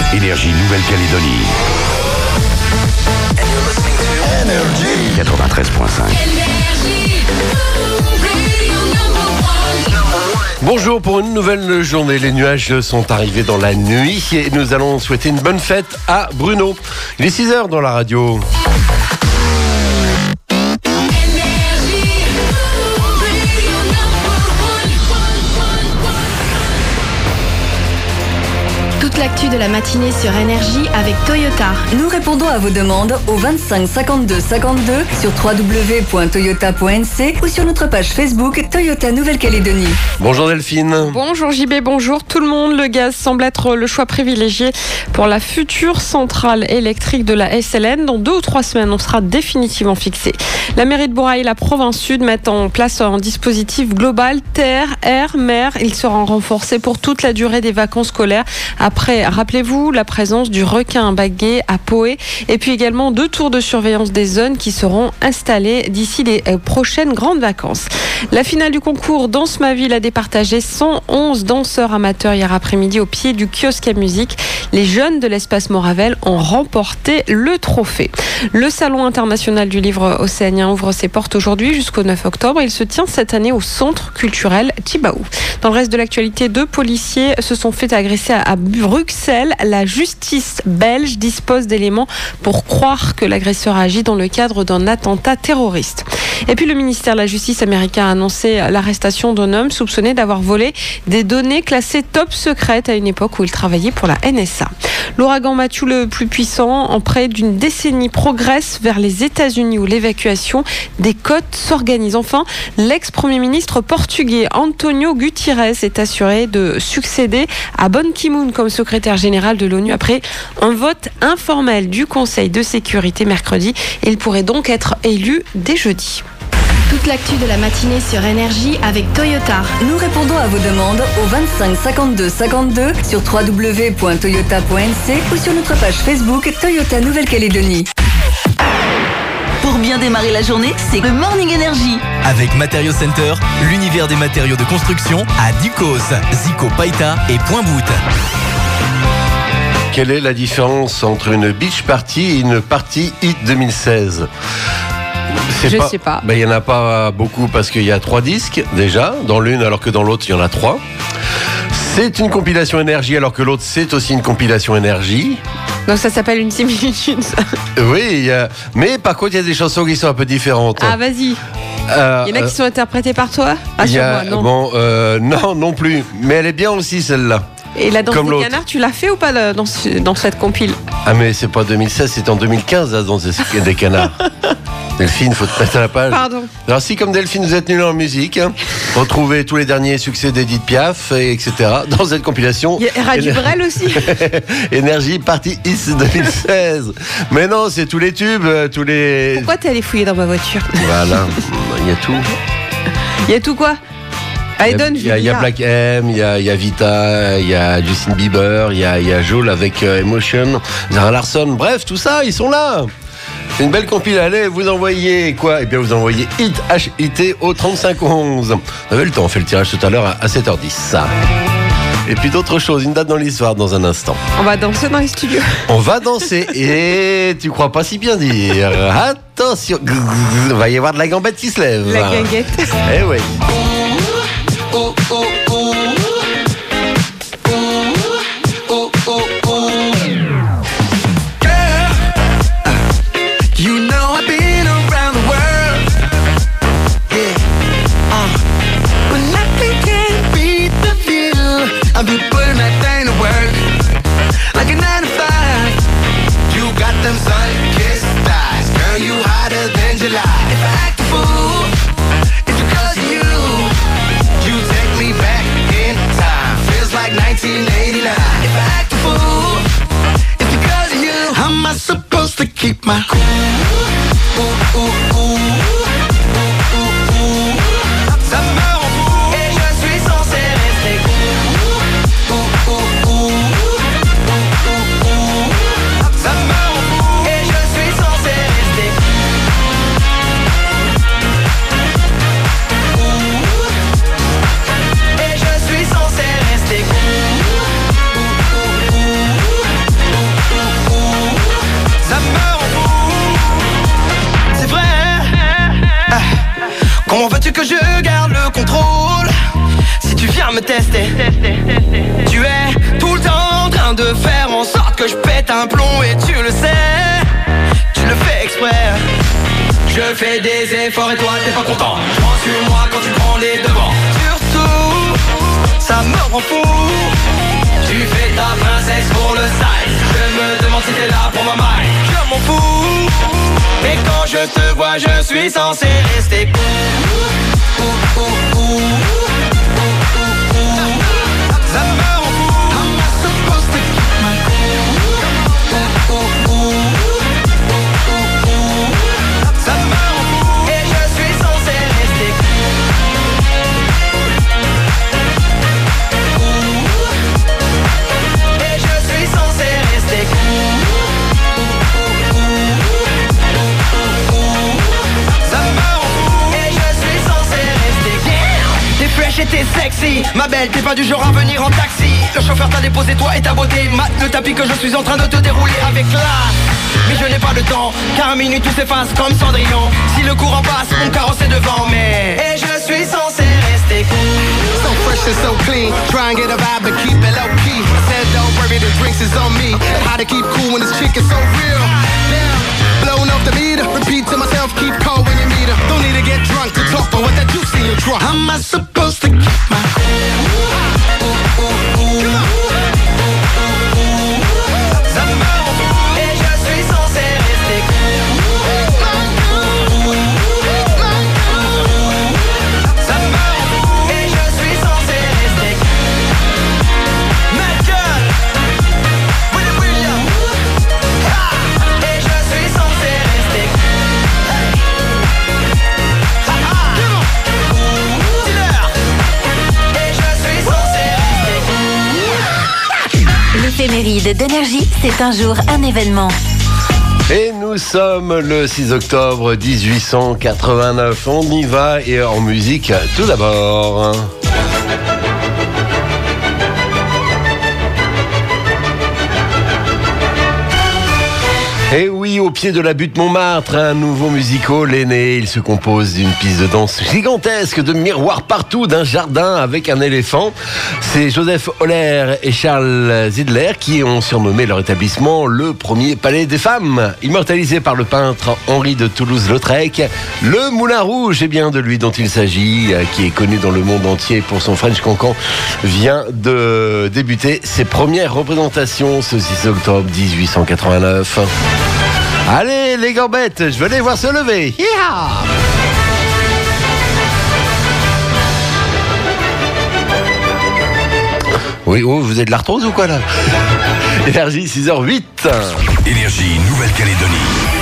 Énergie Nouvelle-Calédonie. 93.5. Bonjour, pour une nouvelle journée, les nuages sont arrivés dans la nuit et nous allons souhaiter une bonne fête à Bruno. Il est 6h dans la radio. Toute l'actu de la matinée sur Énergie avec Toyota. Nous répondons à vos demandes au 25 52 52 sur www.toyota.nc ou sur notre page Facebook Toyota Nouvelle-Calédonie. Bonjour Delphine. Bonjour JB, bonjour tout le monde. Le gaz semble être le choix privilégié pour la future centrale électrique de la SLN. Dans 2 ou 3 semaines, on sera définitivement fixé. La mairie de Bourail et la province sud mettent en place un dispositif global terre, air, mer. Il sera renforcé pour toute la durée des vacances scolaires. Après, rappelez-vous, la présence du requin bagué à Poé et puis également 2 tours de surveillance des zones qui seront installées d'ici les prochaines grandes vacances. La finale du concours Danse ma ville a départagé 111 danseurs amateurs hier après-midi au pied du kiosque à musique. Les jeunes de l'espace Moravel ont remporté le trophée. Le Salon international du livre océanien ouvre ses portes aujourd'hui jusqu'au 9 octobre. Il se tient cette année au centre culturel Tibaou. Dans le reste de l'actualité, 2 policiers se sont fait agresser à Bruxelles. La justice belge dispose d'éléments pour croire que l'agresseur a agi dans le cadre d'un attentat terroriste. Et puis le ministère de la Justice américain a annoncé l'arrestation d'un homme soupçonné d'avoir volé des données classées top secrètes à une époque où il travaillait pour la NSA. L'ouragan Matthew, le plus puissant en près d'une décennie, progresse vers les États-Unis où l'évacuation des côtes s'organise. Enfin, l'ex-premier ministre portugais António Guterres est assuré de succéder à Ban Ki-moon comme secrétaire général de l'ONU après un vote informel du Conseil de sécurité mercredi. Il pourrait donc être élu dès jeudi. Toute l'actu de la matinée sur Énergie avec Toyota. Nous répondons à vos demandes au 25 52 52 sur www.toyota.nc ou sur notre page Facebook Toyota Nouvelle-Calédonie. Pour bien démarrer la journée, c'est le Morning Energy. Avec Matériaux Center, l'univers des matériaux de construction à Ducos, Zico Paita et Point-Bout. Quelle est la différence entre une beach party et une party hit 2016 ? Je sais pas. Il n'y en a pas beaucoup parce qu'il y a 3 disques déjà, dans l'une alors que dans l'autre il y en a 3. C'est une compilation énergie alors que l'autre c'est aussi une compilation énergie. Donc ça s'appelle une similitude. Oui, mais par contre il y a des chansons qui sont un peu différentes. Ah vas-y. Il y en a qui sont interprétées par toi ? Non plus, mais elle est bien aussi celle-là. Et la danse Comme des l'autre. canards, tu l'as fait ou pas dans cette compile ? Ah mais c'est pas 2016, c'est en 2015 la danse des canards. Delphine, faut te mettre à la page. Pardon. Alors si comme Delphine vous êtes nul en musique, retrouvez tous les derniers succès d'Edith Piaf, etc. dans cette compilation. Il y a Radio Brel aussi. Énergie Party Is 2016. Mais non, c'est tous les tubes, tous les... Pourquoi t'es allé fouiller dans ma voiture ? Voilà, il y a tout. Il y a tout quoi ? Allez, donne, Il y a Black M, il y a Vita, il y a Justin Bieber, il y a Joel avec Emotion, Zara Larsson, bref, tout ça, ils sont là. C'est une belle compile, allez, vous envoyez quoi ? Eh bien, vous envoyez HIT, H-I-T au 3511. On avait le temps, on fait le tirage tout à l'heure à 7h10. Et puis d'autres choses, une date dans l'histoire dans un instant. On va danser dans les studios. On va danser et tu crois pas si bien dire. Attention, il va y avoir de la gambette qui se lève. La guinguette. Eh oui. I've been putting that thing to work like a 9 to 5. You got them sun-kissed thighs, girl. You hotter than July. If I act a fool, it's because of you. You take me back in time. Feels like 1989. If I act a fool, it's because of you. How am I supposed to keep my cool? Ooh, ooh, ooh, ooh. viens me tester. Tu es tout le temps en train de faire en sorte que je pète un plomb et tu le sais. Tu le fais exprès. Je fais des efforts et toi t'es pas content. Je prends sur moi quand tu prends les devants. Surtout, ça me rend fou. Tu fais ta princesse pour le size. Je me demande si t'es là pour ma maille. Je m'en fous. Et quand je te vois je suis censé rester cool. Ça me rend fou. I'm not supposed to keep my cool. Ça me rend fou. Et je suis censé rester cool. Et je suis censé rester cool. Ça me rend fou. Et je suis censé rester cool. T'es fresh et t'es sexy. Ma belle, t'es pas du genre à venir en taxi. Le chauffeur t'a déposé toi et ta beauté. Mate le tapis que je suis en train de te dérouler avec classe. Mais je n'ai pas le temps, car à minuit tout s'efface comme Cendrillon. Si le courant passe, mon carrosse est devant. Mais et je suis censé rester cool. So fresh and so clean, try and get a vibe but keep it low key. I said don't worry, the drinks is on me. How to keep cool when this chick is so real. Now, blowing off the meter, repeat to myself, keep cold when you meet her. Don't need to get drunk to talk about what that juice in your trunk. How am I supposed to keep my cool? Ça me rend fou. Et je suis censé rester cool. Ça me rend fou. Et je suis censé rester cool. Michael Willy William. Et je suis censé rester cool. Dealer. Et je suis censé rester cool. L'éphéméride d'énergie, c'est un jour un événement. Et nous sommes le 6 octobre 1889. On y va et en musique tout d'abord. Et oui, au pied de la butte Montmartre, un nouveau musical est né. Il se compose d'une piste de danse gigantesque, de miroirs partout, d'un jardin avec un éléphant. C'est Joseph Holler et Charles Zidler qui ont surnommé leur établissement le premier palais des femmes. Immortalisé par le peintre Henri de Toulouse-Lautrec, le Moulin Rouge, est bien de lui dont il s'agit, qui est connu dans le monde entier pour son French Cancan, vient de débuter ses premières représentations ce 6 octobre 1889. Allez les gambettes, je veux les voir se lever. Hi-ha! Oui, oh, vous êtes de l'arthrose ou quoi là? Énergie 6h08. Énergie Nouvelle-Calédonie.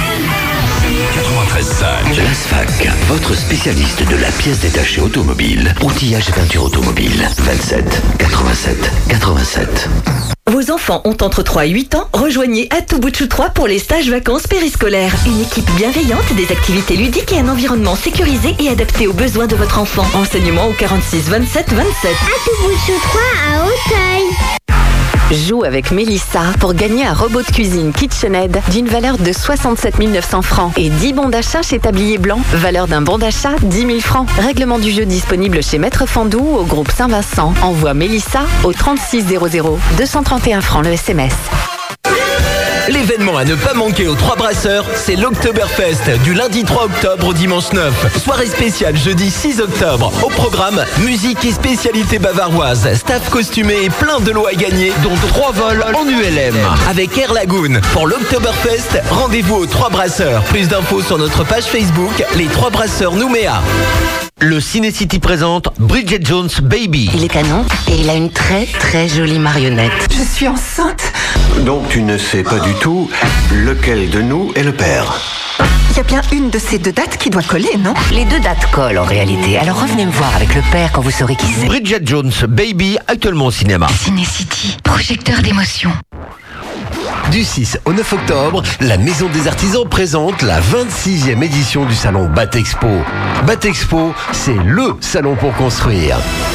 93.5. L'ASFAC, votre spécialiste de la pièce détachée automobile. Outillage et peinture automobile. 27 87 87. Vos enfants ont entre 3 et 8 ans, rejoignez Atoubouchou 3 pour les stages vacances périscolaires. Une équipe bienveillante, des activités ludiques et un environnement sécurisé et adapté aux besoins de votre enfant. Renseignements au 46 27 27. Atoubouchou 3 à Auteuil. Joue avec Mélissa pour gagner un robot de cuisine KitchenAid d'une valeur de 67 900 francs et 10 bons d'achat chez Tablier Blanc, valeur d'un bon d'achat 10 000 francs. Règlement du jeu disponible chez Maître Fandou au groupe Saint-Vincent. Envoie Mélissa au 3600, 231 francs le SMS. L'événement à ne pas manquer aux Trois Brasseurs, c'est l'Oktoberfest du lundi 3 octobre au dimanche 9. Soirée spéciale jeudi 6 octobre. Au programme, musique et spécialités bavaroises, staff costumé et plein de lots à gagner, dont 3 vols en ULM. Avec Air Lagoon. Pour l'Oktoberfest, rendez-vous aux Trois Brasseurs. Plus d'infos sur notre page Facebook, les Trois Brasseurs Nouméa. Le Ciné-City présente Bridget Jones Baby. Il est à Nantes et il a une très très jolie marionnette. Je suis enceinte. Donc tu ne sais pas du tout lequel de nous est le père. Il y a bien une de ces deux dates qui doit coller, non? Les deux dates collent en réalité. Alors revenez me voir avec le père quand vous saurez qui c'est. Bridget Jones Baby, actuellement au cinéma. Ciné-City, projecteur d'émotion. Du 6 au 9 octobre, la Maison des Artisans présente la 26e édition du salon Batexpo. Batexpo, c'est le salon pour construire.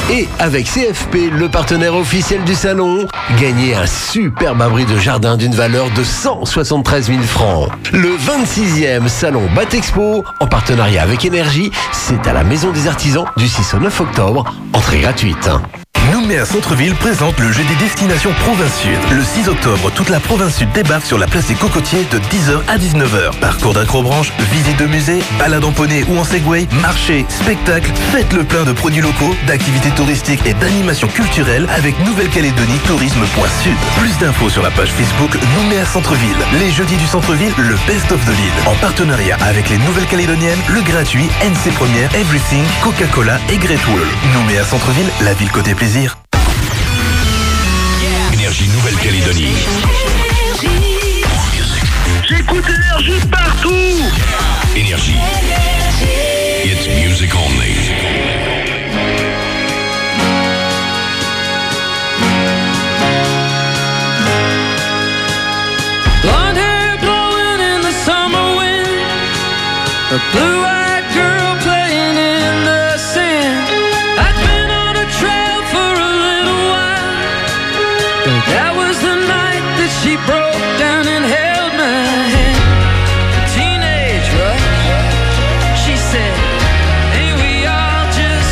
Et avec CFP, le partenaire officiel du salon, gagnez un superbe abri de jardin d'une valeur de 173 000 francs. Le 26e salon Batexpo, en partenariat avec Énergie, c'est à la Maison des Artisans du 6 au 9 octobre, entrée gratuite. Nouméa Centre-Ville présente le jeudi Destination Province Sud. Le 6 octobre, toute la Province Sud débarque sur la place des Cocotiers de 10h à 19h. Parcours d'acrobranche, visite de musée, balade en poney ou en Segway, marché, spectacle, faites le plein de produits locaux, d'activités touristiques et d'animations culturelles avec Nouvelle-Calédonie Tourisme.Sud. Plus d'infos sur la page Facebook Nouméa Centre-Ville. Les jeudis du centre-ville, le best of de l'île. En partenariat avec les Nouvelles-Calédoniennes, le gratuit, NC Première, Everything, Coca-Cola et Great Wall. Nouméa Centre-ville, la ville côté plaisir. Énergie Nouvelle-Calédonie. J'écoute Énergie partout. Énergie. It's music only. Blonde hair blowing in the summer wind, a blue-eyed girl playing in the sand. I'd been on a trail for a little while, but that was the night that she broke down and held my hand. Teenage rush, she said, ain't we all just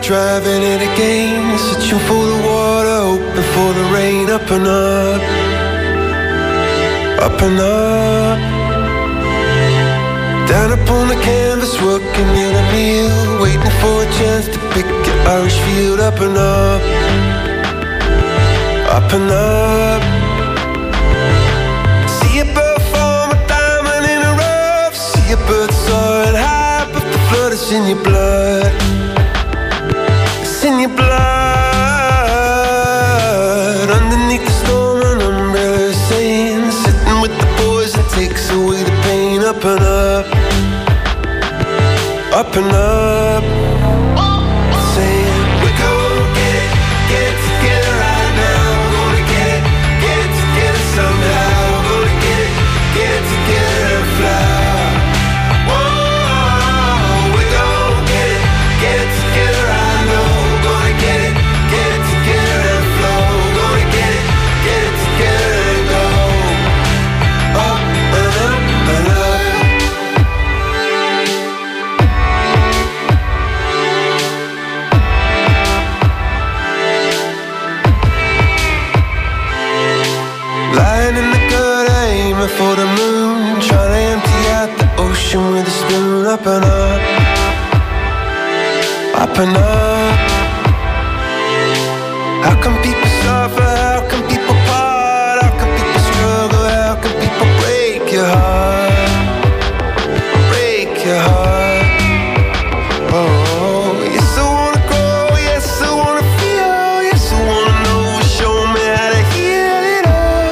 driving it again, searching for the water, hoping for the rain. Up and up, up and up. Down upon the canvas, working in a meal, waiting for a chance to pick an Irish field. Up and up, up and up. See a bird form a diamond in a rough. See a bird soaring high, but the flood is in your blood. It's in your blood. Underneath the storm, an umbrella is saying, sitting with the boys, it takes away the pain. Up and up, up and up. Saying, we're gonna get it together right now. We're gonna get it together somehow. We're gonna get it together and fly. Whoa, we're gonna get it together right now. We're gonna get it together and flow. We're gonna get it together and go. Up and up and up. Lying in the gutter, aiming for the moon, trying to empty out the ocean with a spoon. Up and up, up and up. How can people suffer? How can people part? How can people struggle? How can people break your heart? Break your heart. Oh, yes I wanna grow, yes I wanna feel, yes I wanna know. Show me how to heal it up.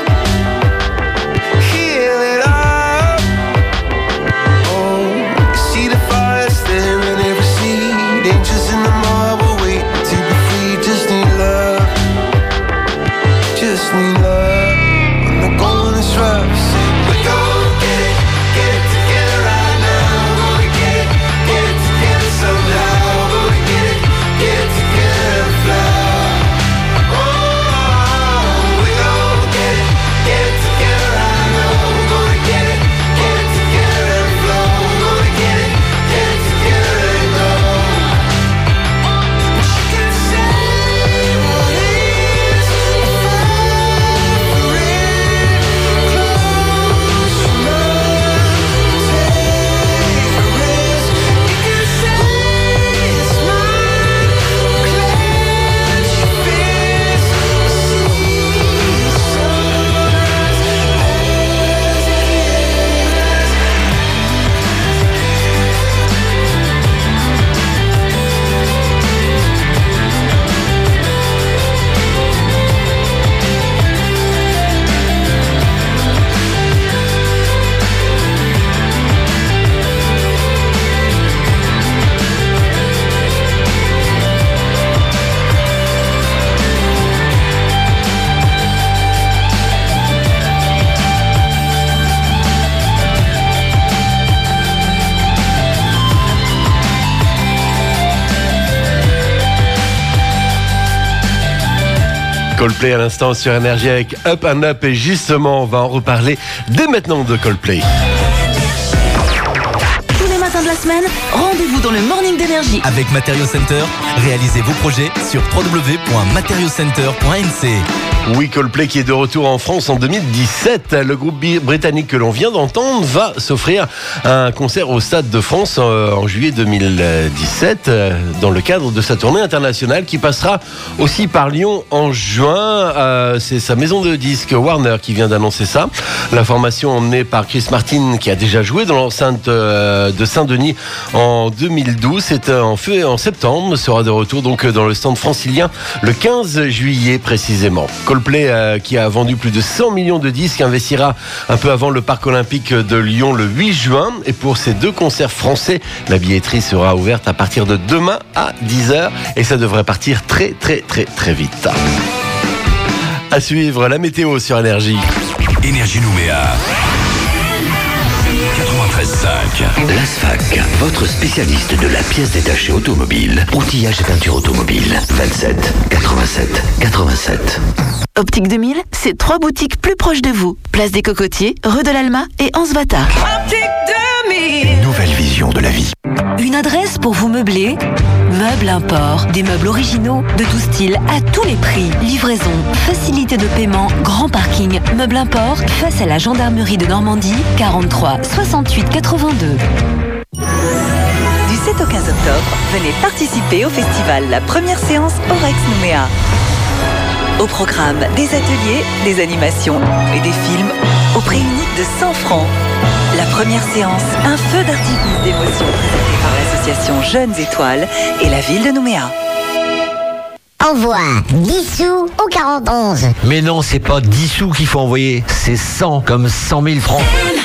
Heal it up. Oh, you see the fire there in every seed. Angels in the marble waiting to be free. Just need love. Just need love. When the going is rough, say we're gonna get it together right now. We're gonna get it together somehow. We're gonna get it together and fly. Oh, we're gonna get it together right now. We're gonna get it together and flow. We're gonna get it together and go. She can say what is for real. Close your mind, take a risk. You can say it's mine. Clench your fists, see the sunrise as it Coldplay à l'instant sur Énergie avec Up and Up, et justement on va en reparler dès maintenant de Coldplay. Tous les matins de la semaine, rendez-vous dans le Morning d'Énergie. Avec Material Center, réalisez vos projets sur www.materialcenter.nc. Oui, Coldplay qui est de retour en France en 2017. Le groupe britannique que l'on vient d'entendre va s'offrir un concert au Stade de France en juillet 2017 dans le cadre de sa tournée internationale qui passera aussi par Lyon en juin. C'est sa maison de disques Warner qui vient d'annoncer ça. La formation emmenée par Chris Martin qui a déjà joué dans l'enceinte de Saint-Denis en 2012. C'est en septembre, sera de retour donc dans le stand francilien le 15 juillet précisément. Coldplay qui a vendu plus de 100 millions de disques investira un peu avant le Parc Olympique de Lyon le 8 juin. Et pour ces deux concerts français, la billetterie sera ouverte à partir de demain à 10h et ça devrait partir très vite. À suivre la météo sur Énergie. Énergie Nouméa 93.5. L'ASFAC, votre spécialiste de la pièce détachée automobile. Outillage et peinture automobile. 27 87 87. Optique 2000, c'est 3 boutiques plus proches de vous. Place des Cocotiers, rue de l'Alma et Ansbata. Nouvelle vision. régions de la vie. Une adresse pour vous meubler? Meubles Import. Des meubles originaux, de tout style, à tous les prix. Livraison, facilité de paiement, grand parking. Meubles Import, face à la gendarmerie de Normandie, 43 68 82. Du 7 au 15 octobre, venez participer au festival La Première Séance Orex Nouméa. Au programme, des ateliers, des animations et des films au prix unique de 100 francs. La Première Séance, un feu d'artifice d'émotion présenté par l'association Jeunes Étoiles et la ville de Nouméa. Envoie 10 sous au 41. Mais non, c'est pas 10 sous qu'il faut envoyer, c'est 100 comme 100 000 francs.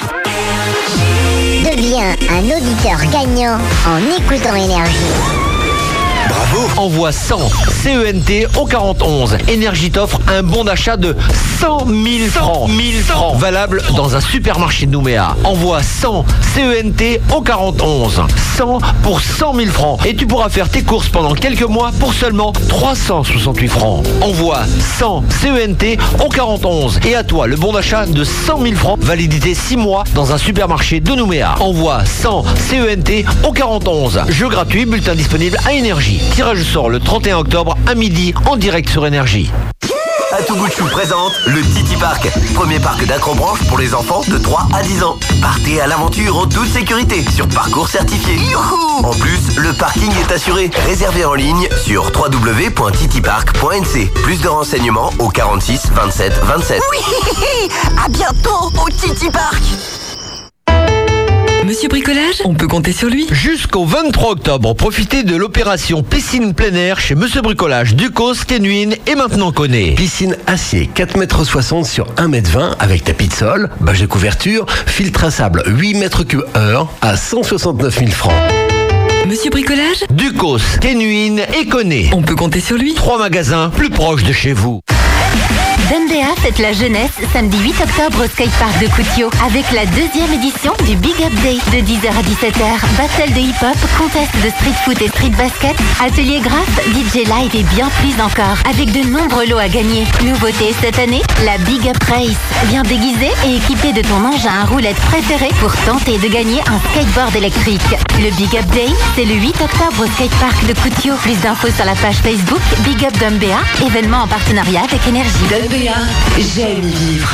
Deviens un auditeur gagnant en écoutant Énergie. Bravo. Envoie 100 CENT au 41. Énergie t'offre un bon d'achat de 100 000 francs. 1000 francs. Valable dans un supermarché de Nouméa. Envoie 100 CENT au 41. 100 pour 100 000 francs. Et tu pourras faire tes courses pendant quelques mois pour seulement 368 francs. Envoie 100 CENT au 41. Et à toi, le bon d'achat de 100 000 francs. Validité 6 mois dans un supermarché de Nouméa. Envoie 100 CENT au 41. Jeu gratuit, bulletin disponible à Énergie. Tirage sort le 31 octobre à midi en direct sur Énergie. Atougoutchou présente le Titi Park, premier parc d'acrobranche pour les enfants de 3 à 10 ans. Partez à l'aventure en toute sécurité sur parcours certifié. Youhou! En plus, le parking est assuré. Réservé en ligne sur www.titipark.nc. Plus de renseignements au 46 27 27. Oui, à bientôt au Titi Park. Monsieur Bricolage, on peut compter sur lui. Jusqu'au 23 octobre, profitez de l'opération piscine plein air chez Monsieur Bricolage, Ducos, Kenuine et maintenant Connaît. Piscine acier, 4,60 m sur 1,20 m avec tapis de sol, bâche de couverture, filtre à sable 8 m3/heure à 169 000 francs. Monsieur Bricolage, Ducos, Kenuine et Connaît. On peut compter sur lui. 3 magasins plus proches de chez vous. Dundéa fête la jeunesse samedi 8 octobre au skatepark de Coutio avec la 2e édition du Big Up Day de 10h à 17h. Battle de hip-hop, contest de street foot et street basket, atelier graphe, DJ live et bien plus encore avec de nombreux lots à gagner. Nouveauté cette année, la Big Up Race. Viens déguisé et équipé de ton engin à roulettes préféré pour tenter de gagner un skateboard électrique. Le Big Up Day, c'est le 8 octobre au skatepark de Coutio. Plus d'infos sur la page Facebook Big Up Dundéa, événement en partenariat avec Énergie. J'aime vivre.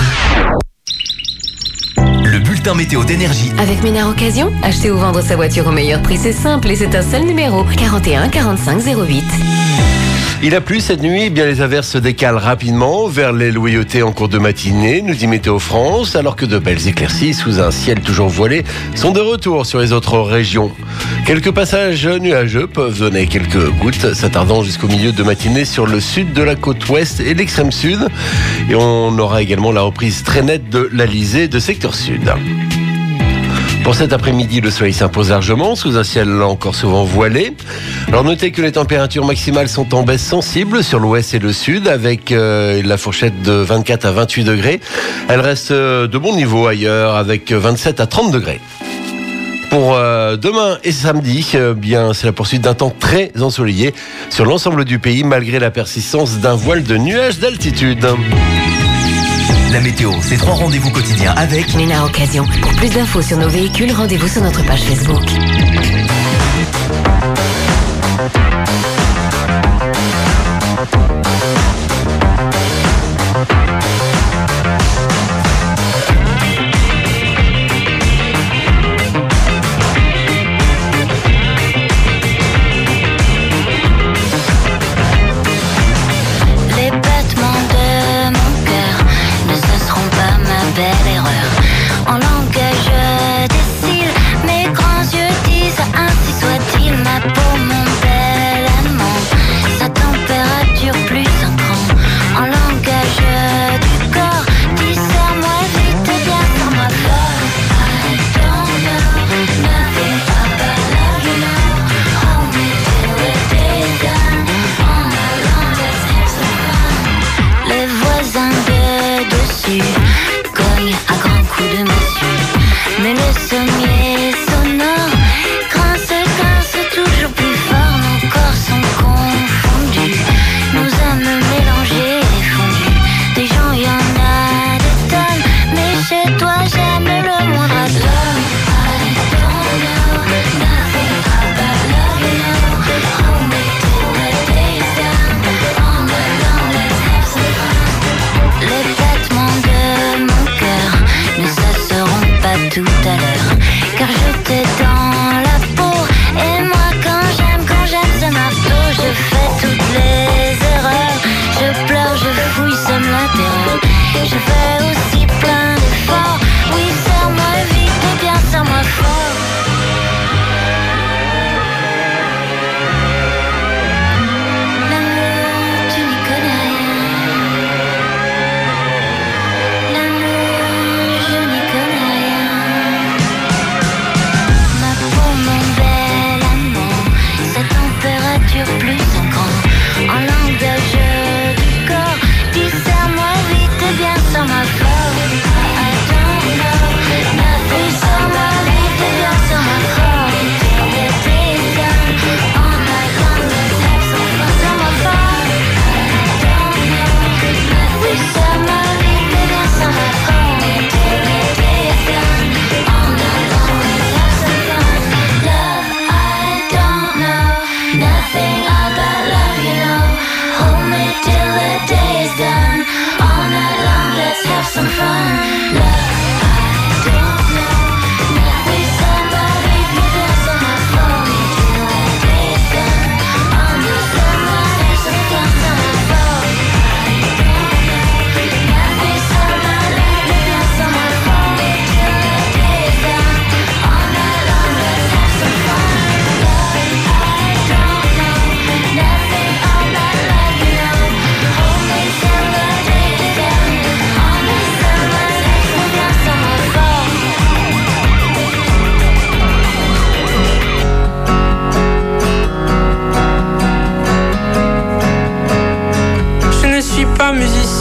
Le bulletin météo d'Énergie. Avec Ménard Occasion, acheter ou vendre sa voiture au meilleur prix, c'est simple et c'est un seul numéro, 41 45 08. Il a plu cette nuit, bien les averses se décalent rapidement vers les loyautés en cours de matinée, nous dit Météo France, alors que de belles éclaircies sous un ciel toujours voilé sont de retour sur les autres régions. Quelques passages nuageux peuvent donner quelques gouttes, s'attardant jusqu'au milieu de matinée sur le sud de la côte ouest et l'extrême sud. Et on aura également la reprise très nette de l'Alizé de secteur sud. Pour cet après-midi, le soleil s'impose largement sous un ciel encore souvent voilé. Alors notez que les températures maximales sont en baisse sensible sur l'ouest et le sud avec la fourchette de 24 à 28 degrés. Elle reste de bon niveau ailleurs avec 27 à 30 degrés. Pour demain et samedi, bien c'est la poursuite d'un temps très ensoleillé sur l'ensemble du pays malgré la persistance d'un voile de nuages d'altitude. La météo, c'est 3 rendez-vous quotidiens avec Ménard Occasion. Pour plus d'infos sur nos véhicules, rendez-vous sur notre page Facebook. En langage des cils, mes grands yeux disent un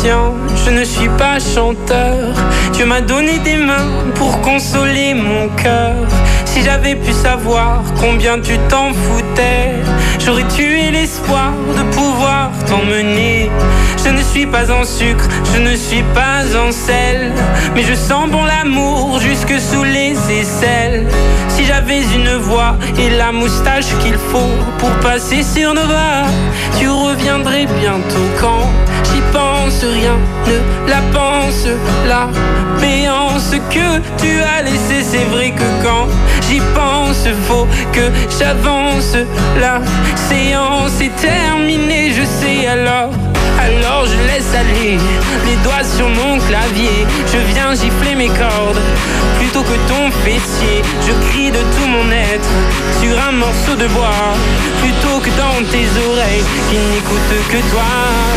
patient, je ne suis pas chanteur. Dieu m'a donné des mains pour consoler mon cœur. Si j'avais pu savoir combien tu t'en foutais, j'aurais tué l'espoir de pouvoir t'emmener. Je ne suis pas en sucre, je ne suis pas en sel, mais je sens bon l'amour jusque sous les aisselles. Si j'avais une voix et la moustache qu'il faut pour passer sur Nova, tu reviendrais bientôt quand j'y pense, rien ne la pense. La béance que tu as laissée, c'est vrai que quand j'y pense, faut que j'avance. La séance est terminée, je sais alors je laisse aller les doigts sur mon clavier. Je viens gifler mes cordes plutôt que ton fessier. Je crie de tout mon être sur un morceau de bois plutôt que dans tes oreilles qui n'écoutent que toi.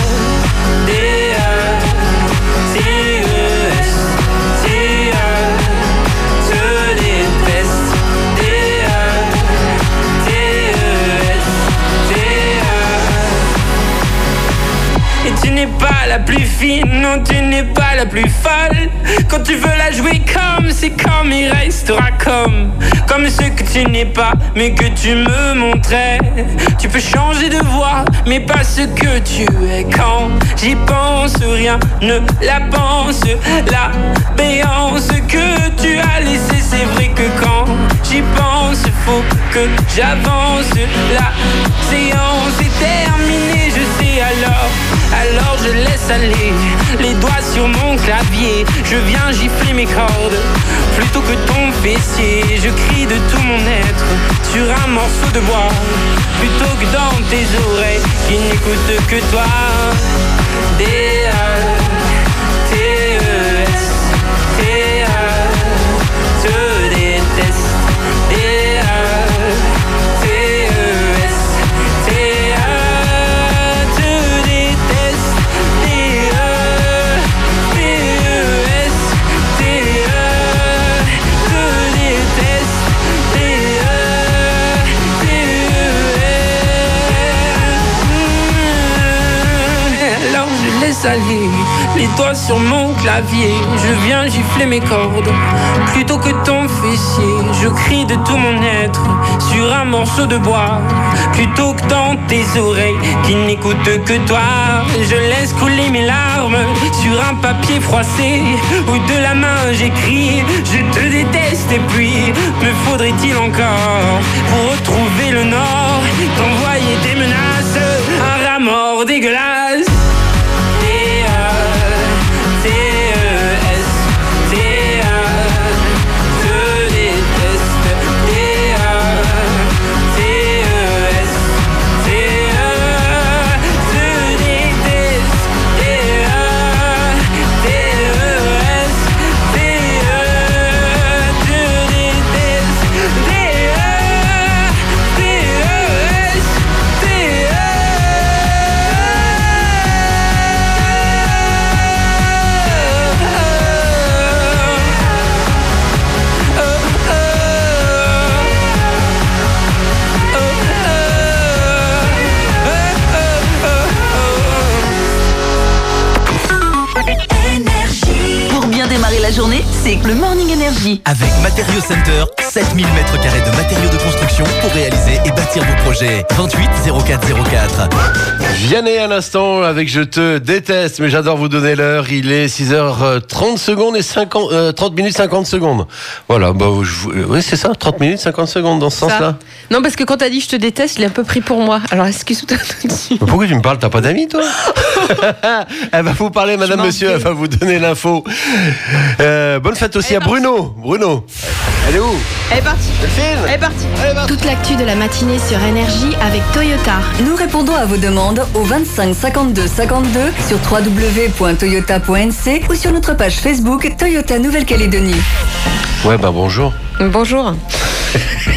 Tu n'es pas la plus fine, non tu n'es pas la plus folle. Quand tu veux la jouer comme, c'est comme, il restera comme ce que tu n'es pas, mais que tu me montrais. Tu peux changer de voix, mais pas ce que tu es. Quand j'y pense, rien ne la pense. La béance que tu as laissée, c'est vrai que quand j'y pense, faut que j'avance. La séance est terminée, je sais alors je laisse aller les doigts sur mon clavier. Je viens gifler mes cordes plutôt que ton fessier. Je crie de tout mon être sur un morceau de bois plutôt que dans tes oreilles qui n'écoutent que toi. Je déteste. Aller les doigts sur mon clavier. Je viens gifler mes cordes plutôt que ton fessier. Je crie de tout mon être sur un morceau de bois plutôt que dans tes oreilles qui n'écoutent que toi. Je laisse couler mes larmes sur un papier froissé où de la main j'écris je te déteste. Et puis me faudrait-il encore pour retrouver le nord t'envoyer des menaces, un rat mort dégueulasse. La journée, c'est le Morning Energy. Avec Matériaux Center, 7000 m2 de matériaux de construction pour réaliser et bâtir vos projets. 28 04 04. Vianney à l'instant avec Je te déteste, mais j'adore vous donner l'heure. Il est 6h30 secondes et 30 minutes 50 secondes. Voilà, oui c'est ça, 30 minutes 50 secondes dans ce sens-là. Non, parce que quand t'as dit je te déteste, je l'ai un peu pris pour moi. Alors excuse-toi tout de suite. Pourquoi tu me parles? T'as pas d'amis toi? Elle va vous parler, madame, monsieur, elle va vous donner l'info. Bonne fête aussi à Bruno. Bruno, elle est où? Elle est partie. Elle est partie. Toute l'actu de la matinée sur Énergie avec Toyota. Nous répondons à vos demandes au 25 52 52 sur www.toyota.nc ou sur notre page Facebook Toyota Nouvelle-Calédonie. Ouais, bonjour. Bonjour.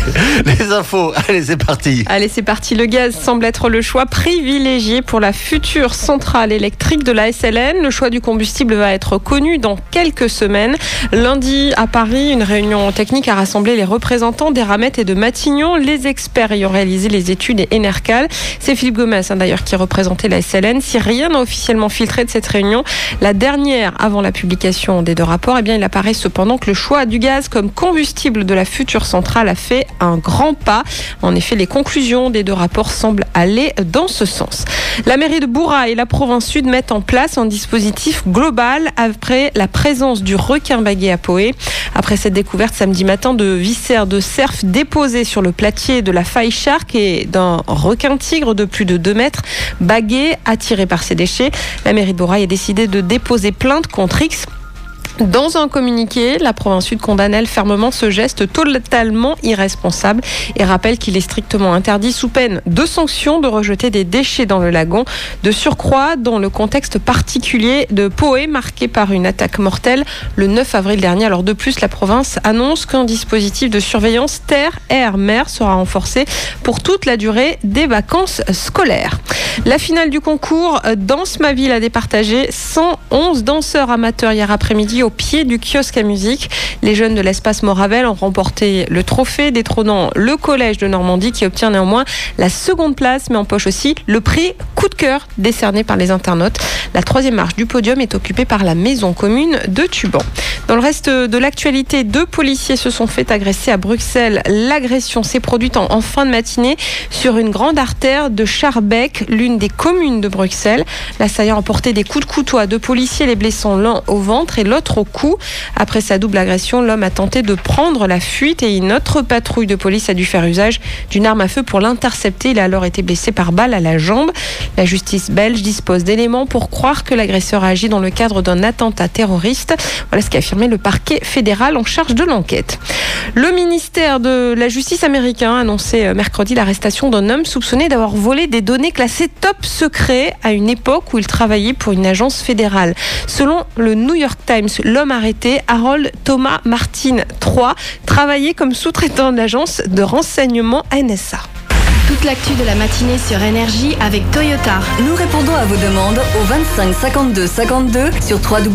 Les infos, allez, c'est parti. Allez, c'est parti. Le gaz semble être le choix privilégié pour la future centrale électrique de la SLN. Le choix du combustible va être connu dans quelques semaines. Lundi, à Paris, une réunion technique a rassemblé les représentants d'Eramet et de Matignon. Les experts y ont réalisé les études et Enercal. C'est Philippe Gomez, d'ailleurs, qui représentait la SLN. Si rien n'a officiellement filtré de cette réunion, la dernière avant la publication des deux rapports, eh bien, il apparaît cependant que le choix du gaz comme combustible de la future centrale a fait un grand pas. En effet, les conclusions des deux rapports semblent aller dans ce sens. La mairie de Bourail et la province Sud mettent en place un dispositif global après la présence du requin bagué à Poé. Après cette découverte samedi matin de viscères de cerf déposés sur le platier de la faille Shark et d'un requin tigre de plus de 2 mètres bagué, attiré par ces déchets, la mairie de Bourail a décidé de déposer plainte contre X. Dans un communiqué, la province Sud condamne fermement ce geste totalement irresponsable et rappelle qu'il est strictement interdit sous peine de sanction de rejeter des déchets dans le lagon. De surcroît, dans le contexte particulier de Poé, marqué par une attaque mortelle le 9 avril dernier. Alors de plus, la province annonce qu'un dispositif de surveillance terre, air, mer sera renforcé pour toute la durée des vacances scolaires. La finale du concours Danse ma ville a départagé 111 danseurs amateurs hier après-midi au pied du kiosque à musique. Les jeunes de l'espace Moravel ont remporté le trophée, détrônant le collège de Normandie qui obtient néanmoins la seconde place, mais empoche aussi le prix coup de cœur décerné par les internautes. La 3e marche du podium est occupée par la maison commune de Tuban. Dans le reste de l'actualité, 2 policiers se sont fait agresser à Bruxelles. L'agression s'est produite en fin de matinée sur une grande artère de Schaerbeek, l'une des communes de Bruxelles. L'assaillant a porté des coups de couteau à 2 policiers, les blessant l'un au ventre et l'autre au cou. Après sa double agression, l'homme a tenté de prendre la fuite et une autre patrouille de police a dû faire usage d'une arme à feu pour l'intercepter. Il a alors été blessé par balle à la jambe. La justice belge dispose d'éléments pour croire que l'agresseur a agi dans le cadre d'un attentat terroriste. Voilà ce qu'a affirmé le parquet fédéral en charge de l'enquête. Le ministère de la Justice américain a annoncé mercredi l'arrestation d'un homme soupçonné d'avoir volé des données classées top secret à une époque où il travaillait pour une agence fédérale. Selon le New York Times, l'homme arrêté, Harold Thomas Martin III, travaillait comme sous-traitant de l'agence de renseignement NSA. Toute l'actu de la matinée sur Énergie avec Toyota. Nous répondons à vos demandes au 25 52 52 sur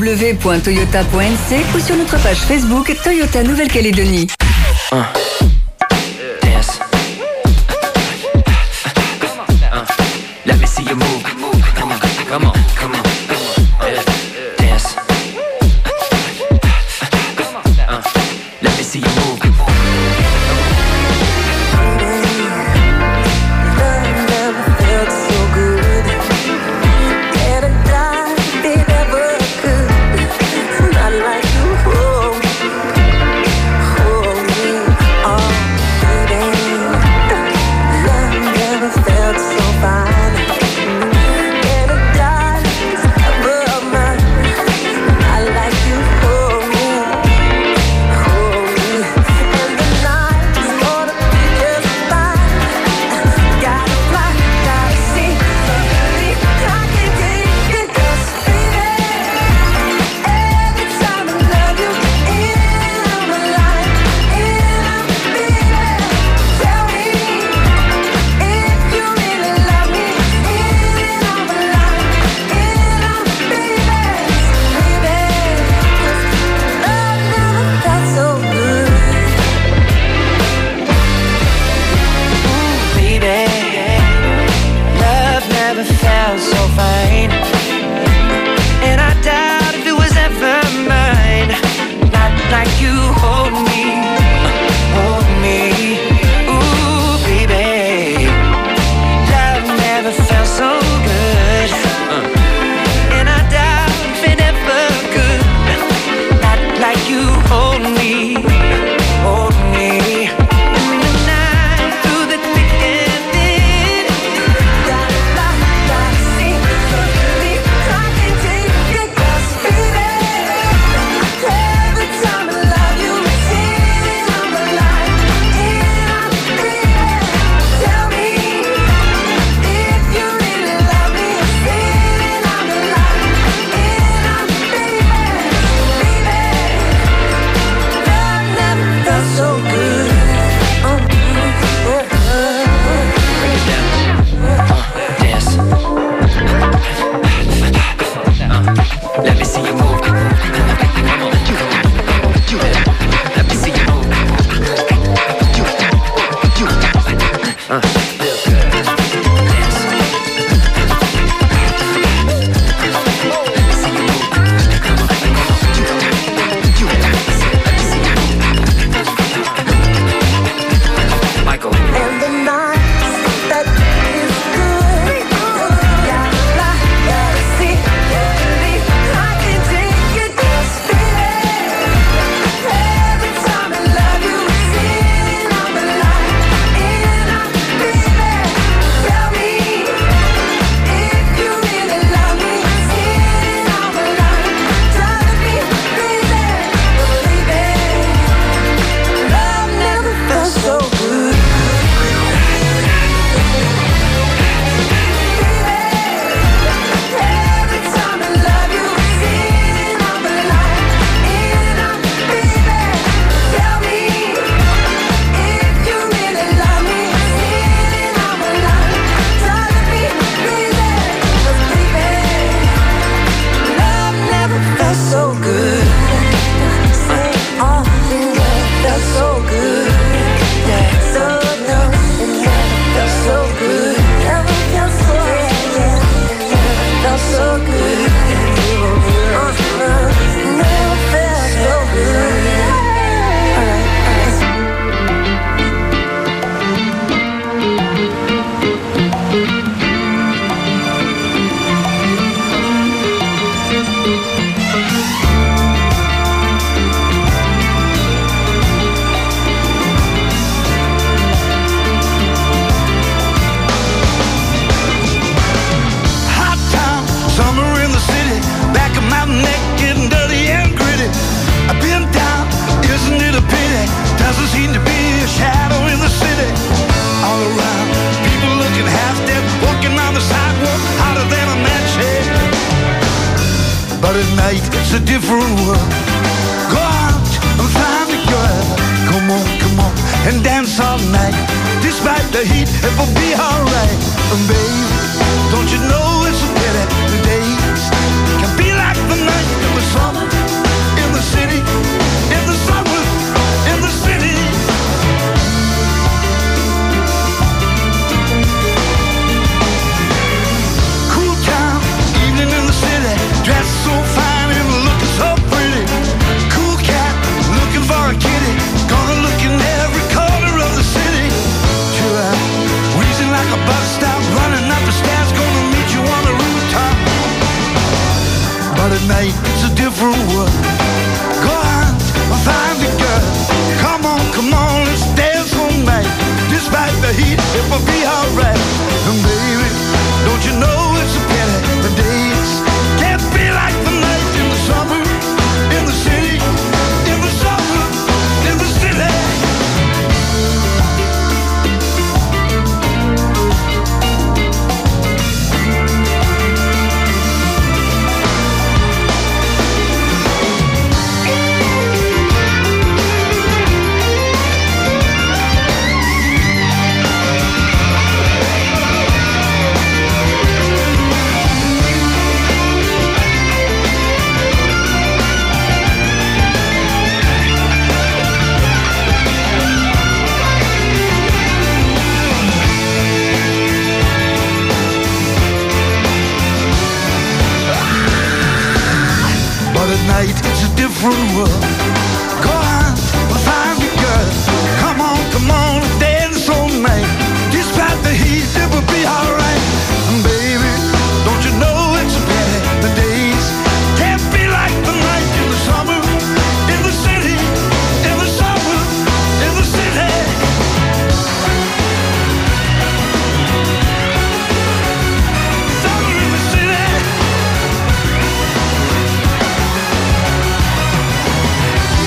www.toyota.nc ou sur notre page Facebook Toyota Nouvelle-Calédonie. Dance. Let me see you move. Come on, come on, come on. Dance. Let me see you move. Let me see you move. Come on. Let me see you move. Feel good. Dance. Let me see you move. Come on. Let me see you move. Michael. And the night that is good. Yeah, see, I can take you just every time I love you, sitting on the line, and I'm baby. Tell me if you really love me, sitting on the line, driving me crazy, baby. Love never felt so good. It's a different world. Go out and find a girl. Come on, and dance all night. Despite the heat, it will be alright. And baby, don't you know it's a pity the days can be like the night in the summer, in the city, in the summer, in the city. Cool town, evening in the city, dressed so fine. So pretty, cool cat, looking for a kitty. Gonna look in every corner of the city. Sure, I'm wheezing like a bus stop, running up the stairs, gonna meet you on the rooftop. But at night, it's a different world. Go out and find a girl. Come on, let's dance all night. Despite the heat, it will be alright. And baby, don't you know it's a pity the days can't be like the night in the summer. In the city, in the summer, in the city. Night, it's a different world. Go out and find a girl. Come on, dance all night. Despite the heat, it will be alright. And baby, don't you know it's a pity the days can't be like the night in the summer, in the city, in the summer, in the city. Summer in the city.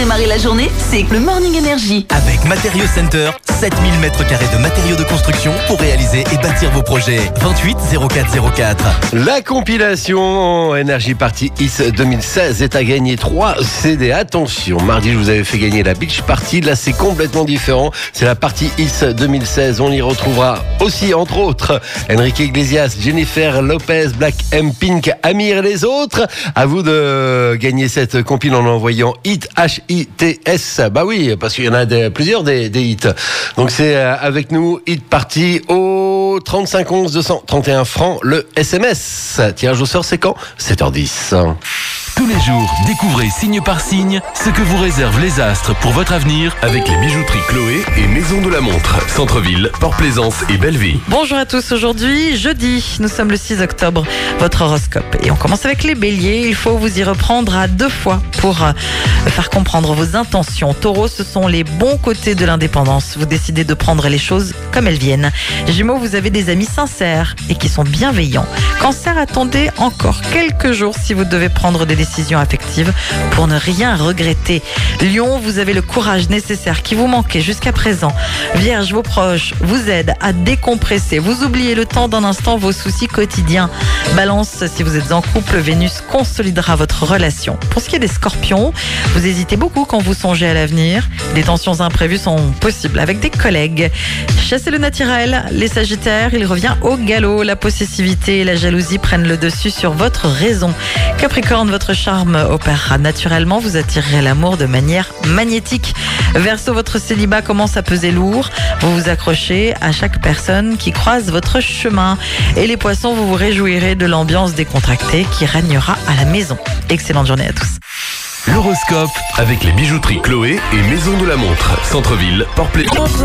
démarrer la journée, c'est le Morning Energy. Avec Matériaux Center, 7000 m² de matériaux de construction pour réaliser et bâtir vos projets. 28 0404. La compilation Energy Party Is 2016 est à gagner 3 CD. Attention, mardi, je vous avais fait gagner la Beach Party. Là, c'est complètement différent. C'est la Party Is 2016. On y retrouvera aussi, entre autres, Enrique Iglesias, Jennifer Lopez, Black M, Pink, Amir et les autres. À vous de gagner cette compile en envoyant HIT, H-I-T-S. Bah oui, parce qu'il y en a plusieurs des hits. Donc c'est avec nous, Hit Party au 35 11 231 francs le SMS. Tirage au sort, c'est quand ? 7h10. Tous les jours, découvrez signe par signe ce que vous réservent les astres pour votre avenir avec les bijouteries Chloé et Maison de la Montre. Centre-ville, Port-Plaisance et Belleville. Bonjour à tous, aujourd'hui, jeudi, nous sommes le 6 octobre, votre horoscope. Et on commence avec les béliers, il faut vous y reprendre à 2 fois pour faire comprendre vos intentions. Taureau, ce sont les bons côtés de l'indépendance. Vous décidez de prendre les choses comme elles viennent. Gémeaux, vous avez des amis sincères et qui sont bienveillants. Cancer, attendez encore quelques jours si vous devez prendre des décisions affectives pour ne rien regretter. Lion, vous avez le courage nécessaire qui vous manquait jusqu'à présent. Vierge, vos proches vous aident à décompresser. Vous oubliez le temps d'un instant vos soucis quotidiens. Balance, si vous êtes en couple, Vénus consolidera votre relation. Pour ce qui est des scorpions, vous hésitez beaucoup quand vous songez à l'avenir. Des tensions imprévues sont possibles avec des collègues. Chassez le naturel. Les sagittaires, il revient au galop. La possessivité et la jalousie prennent le dessus sur votre raison. Capricorne, votre charme opérera naturellement. Vous attirerez l'amour de manière magnétique. Verseau, votre célibat commence à peser lourd. Vous vous accrochez à chaque personne qui croise votre chemin. Et les poissons, vous vous réjouirez de l'ambiance décontractée qui régnera à la maison. Excellente journée à tous. L'horoscope avec les bijouteries Chloé et Maison de la Montre. Centre-ville, Port-Plaisance.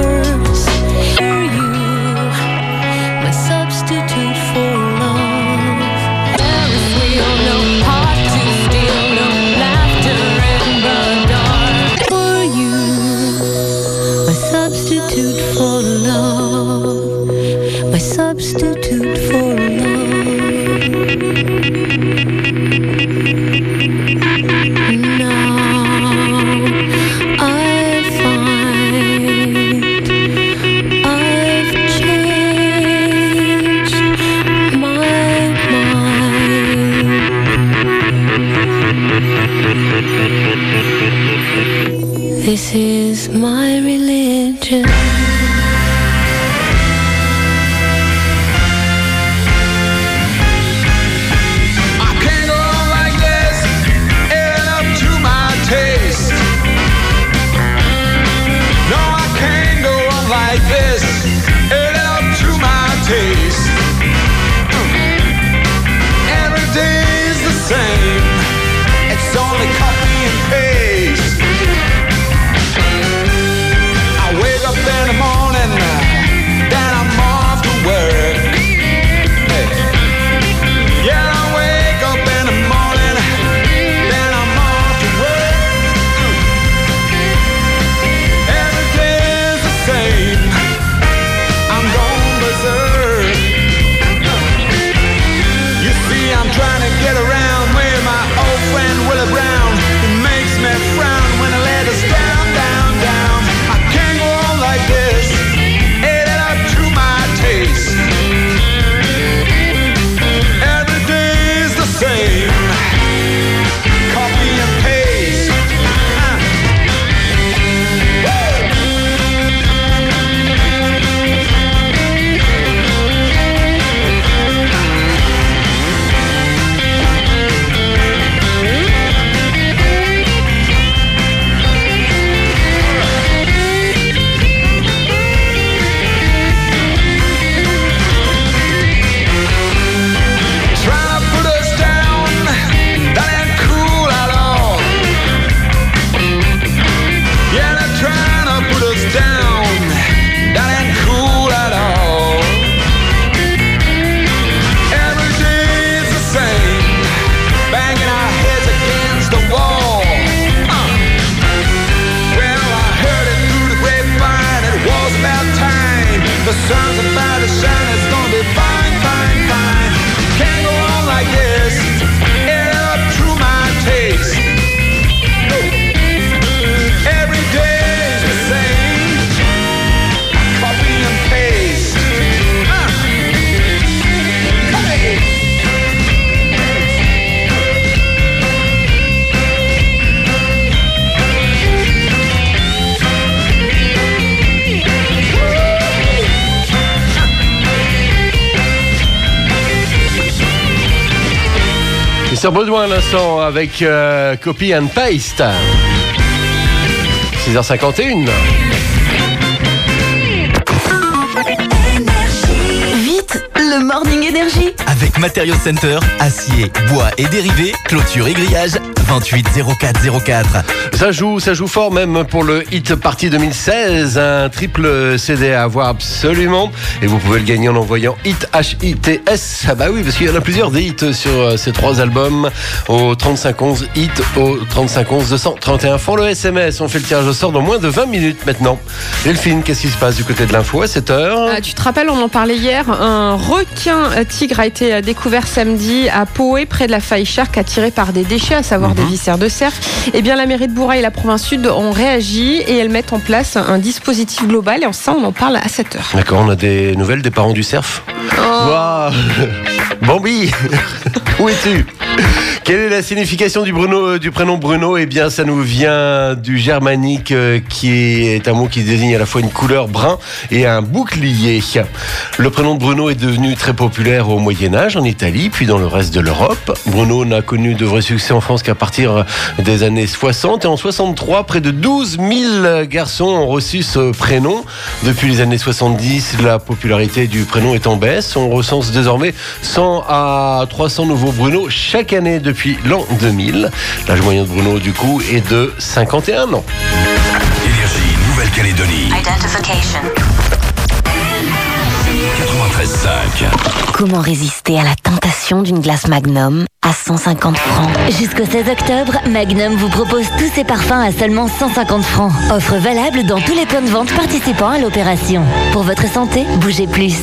Substitute for love. Now I find I've changed my mind. This is my religion. Trying to get around with my old friend Willie Brown. Mr Baudouin à l'instant avec Copy and Paste. 6h51. Vite, le Morning Énergie. Avec Material Center, acier, bois et dérivés, clôture et grillage, 28 0404. Ça joue fort même pour le Hit Party 2016, un triple CD à avoir absolument. Et vous pouvez le gagner en envoyant Hit HITS. Ah bah oui, parce qu'il y en a plusieurs des hits sur ces 3 albums. Au 3511 Hit, au 3511 231. Font le SMS, on fait le tirage au sort dans moins de 20 minutes maintenant. Delphine, qu'est-ce qui se passe du côté de l'info à 7h? Tu te rappelles, on en parlait hier, un requin tigre a été découvert samedi à Poé, près de la faille Charques, attiré par des déchets, à savoir des viscères de cerf. Eh bien, la mairie de Bourail et la province sud ont réagi et elles mettent en place un dispositif global. Et ça, on en parle à 7h. D'accord, on a des nouvelles des parents du cerf. Wow. Bambi, où es-tu? Quelle est la signification du prénom Bruno? Eh bien, ça nous vient du germanique qui est un mot qui désigne à la fois une couleur brun et un bouclier. Le prénom de Bruno est devenu très populaire au Moyen-Âge en Italie, puis dans le reste de l'Europe. Bruno n'a connu de vrai succès en France qu'à partir des années 60. Et en 63, près de 12 000 garçons ont reçu ce prénom. Depuis les années 70, la popularité du prénom est en baisse. On recense désormais 100 à 300 nouveaux Bruno chaque année depuis l'an 2000. L'âge moyen de Bruno, du coup, est de 51 ans. Énergie Nouvelle-Calédonie. Identification. 93.5. Comment résister à la tentation d'une glace Magnum à 150 francs? Jusqu'au 16 octobre, Magnum vous propose tous ses parfums à seulement 150 francs. Offre valable dans tous les points de vente participant à l'opération. Pour votre santé, bougez plus.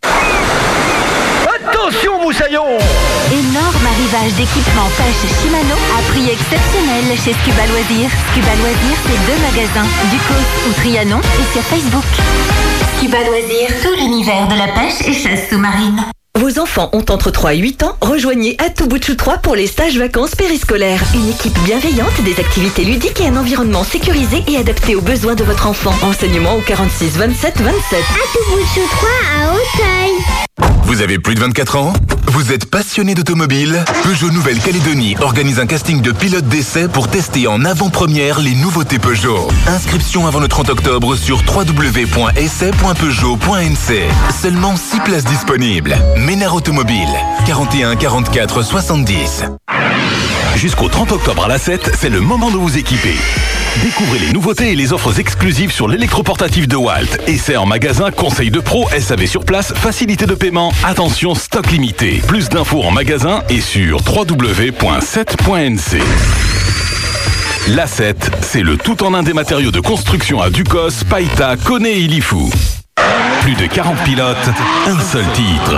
Attention, moussaillon! Énorme arrivage d'équipements pêche Shimano à prix exceptionnel chez Scuba Loisirs. Scuba Loisirs, c'est 2 magasins, Ducos ou Trianon, et sur Facebook. Scuba Loisirs, tout l'univers de la pêche et chasse sous-marine. Vos enfants ont entre 3 et 8 ans, rejoignez Atubuchu 3 pour les stages vacances périscolaires. Une équipe bienveillante, des activités ludiques et un environnement sécurisé et adapté aux besoins de votre enfant. Renseignements au 46 27 27. Atubuchu 3 à Auteuil. Vous avez plus de 24 ans? Vous êtes passionné d'automobile? Peugeot Nouvelle-Calédonie organise un casting de pilotes d'essai pour tester en avant-première les nouveautés Peugeot. Inscription avant le 30 octobre sur www.essai.peugeot.nc. Seulement 6 places disponibles. Ménard Automobile, 41 44 70. Jusqu'au 30 octobre à la 7, c'est le moment de vous équiper. Découvrez les nouveautés et les offres exclusives sur l'électroportatif de Walt. Essai en magasin, conseil de pro, SAV sur place, facilité de paiement. Attention, stock limité. Plus d'infos en magasin et sur www.7.nc. La 7, c'est le tout-en-un des matériaux de construction à Ducos, Païta, Koné et Ilifou. Plus de 40 pilotes, un seul titre.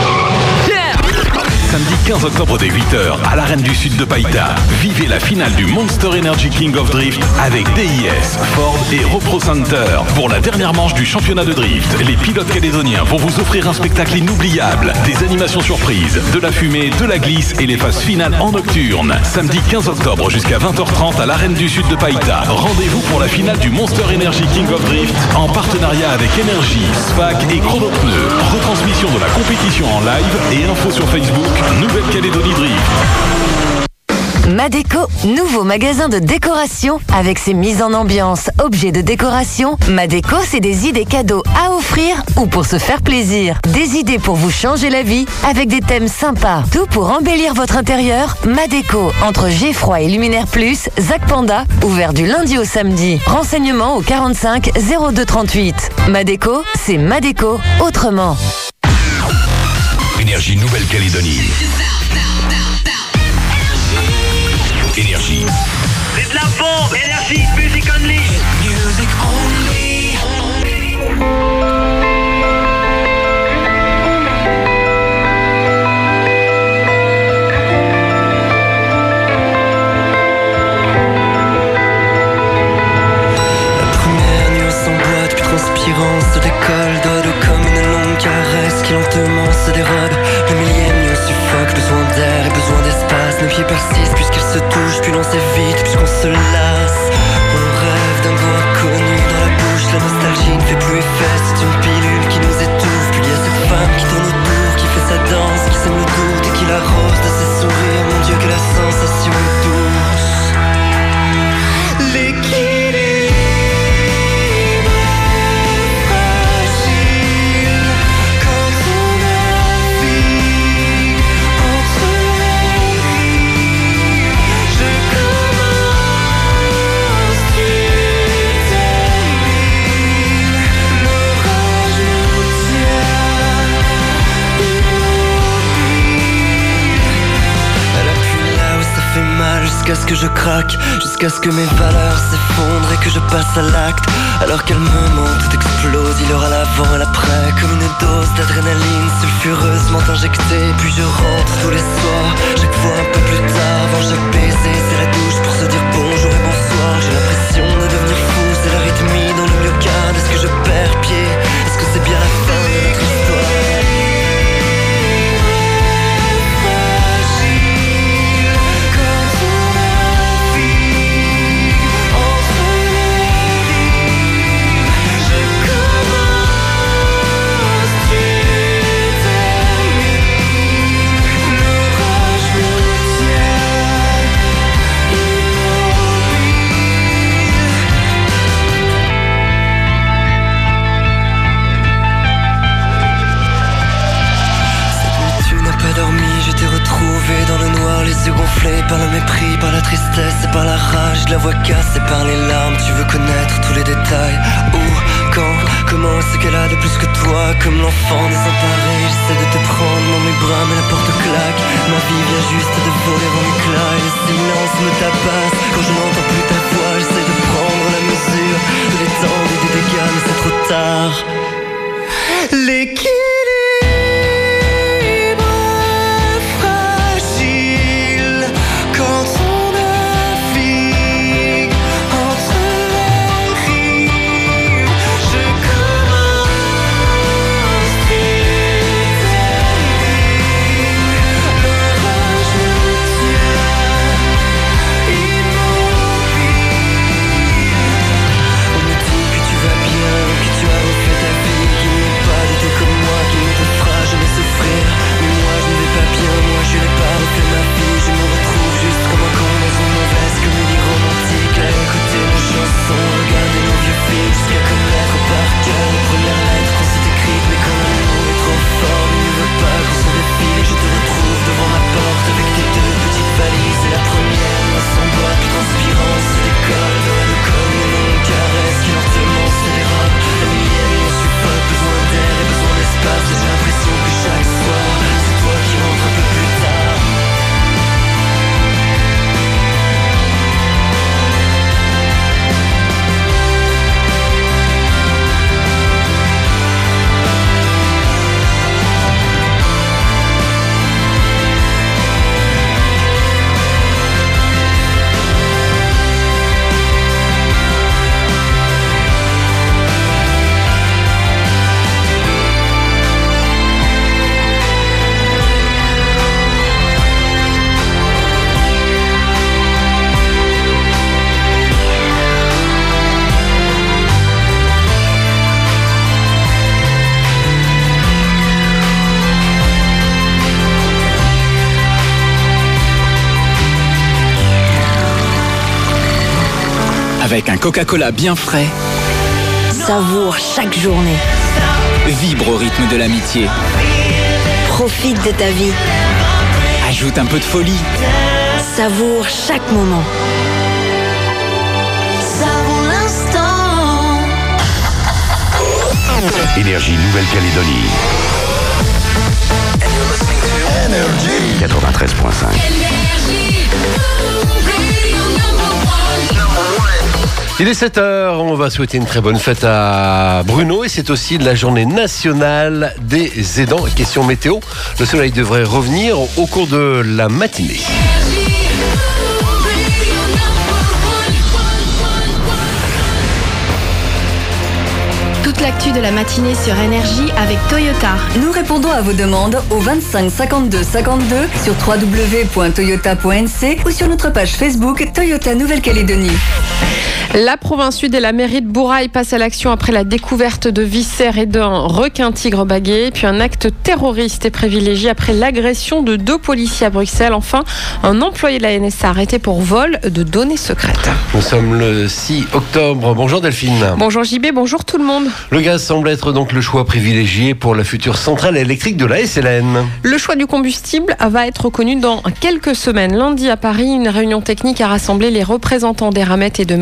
Samedi 15 octobre dès 8h à l'Arène du Sud de Païta. Vivez la finale du Monster Energy King of Drift avec DIS, Ford et Repro Center. Pour la dernière manche du championnat de drift, les pilotes calédoniens vont vous offrir un spectacle inoubliable. Des animations surprises, de la fumée, de la glisse et les phases finales en nocturne. Samedi 15 octobre jusqu'à 20h30 à l'Arène du Sud de Païta. Rendez-vous pour la finale du Monster Energy King of Drift en partenariat avec Energy, SPAC et Chrono Pneus. Retransmission de la compétition en live et info sur Facebook. Nouvelle-Calédonie Drift. Madeco, nouveau magasin de décoration avec ses mises en ambiance, objets de décoration. Madeco, c'est des idées cadeaux à offrir ou pour se faire plaisir. Des idées pour vous changer la vie avec des thèmes sympas. Tout pour embellir votre intérieur. Madeco, entre Geffroy et Luminaire Plus, Zac Panda, ouvert du lundi au samedi. Renseignements au 45 02 38. Madeco, c'est Madeco autrement. Énergie Nouvelle-Calédonie. Énergie. C'est de la bombe! Énergie, music only! Music only! La première nuit sans boîte, puis transpirant, se décolle, doigt d'eau comme une longue caresse qui lentement se dérobe. Le millième nous suffoque, besoin d'air. jusqu'à ce que je craque, jusqu'à ce que mes valeurs s'effondrent et que je passe à l'acte. Alors qu'elle me ment, tout explose, il y aura l'avant et l'après, comme une dose d'adrénaline sulfureusement injectée. Puis je rentre tous les soirs, chaque fois un peu plus tard, avant chaque baiser, c'est la douche pour se dire bonjour et bonsoir. J'ai l'impression de devenir fou, c'est l'arythmie dans le myocarde. Est-ce que je perds pied? Est-ce que c'est bien la fin de notre histoire? Dans le noir, les yeux gonflés par le mépris, par la tristesse et par la rage, de la voix cassée par les larmes. Tu veux connaître tous les détails. Où, quand, comment, ce qu'elle a de plus que toi? Comme l'enfant désemparé, j'essaie de te prendre dans mes bras, mais la porte claque. Ma vie vient juste de voler en éclats et le silence me tabasse. Quand je n'entends plus ta voix, j'essaie de prendre la mesure de l'étendue des dégâts, mais c'est trop tard. L'équilibre Avec un Coca-Cola bien frais, savoure chaque journée. Vibre au rythme de l'amitié. Profite de ta vie. Ajoute un peu de folie. Savoure chaque moment. Savoure l'instant. Énergie Nouvelle-Calédonie. 93.5. Il est 7h, on va souhaiter une très bonne fête à Bruno et c'est aussi la journée nationale des aidants. Question météo, le soleil devrait revenir au cours de la matinée. Toute l'actu de la matinée sur Énergie avec Toyota. Nous répondons à vos demandes au 25 52 52 sur www.toyota.nc ou sur notre page Facebook Toyota Nouvelle-Calédonie. La province sud et la mairie de Bourail passent à l'action après la découverte de viscères et d'un requin-tigre bagué. Puis un acte terroriste est privilégié après l'agression de 2 policiers à Bruxelles. Enfin, un employé de la NSA arrêté pour vol de données secrètes. Nous sommes le 6 octobre. Bonjour Delphine. Bonjour JB, bonjour tout le monde. Le gaz semble être donc le choix privilégié pour la future centrale électrique de la SLN. Le choix du combustible va être reconnu dans quelques semaines. Lundi à Paris, une réunion technique a rassemblé les représentants d'Eramet et de Matignon.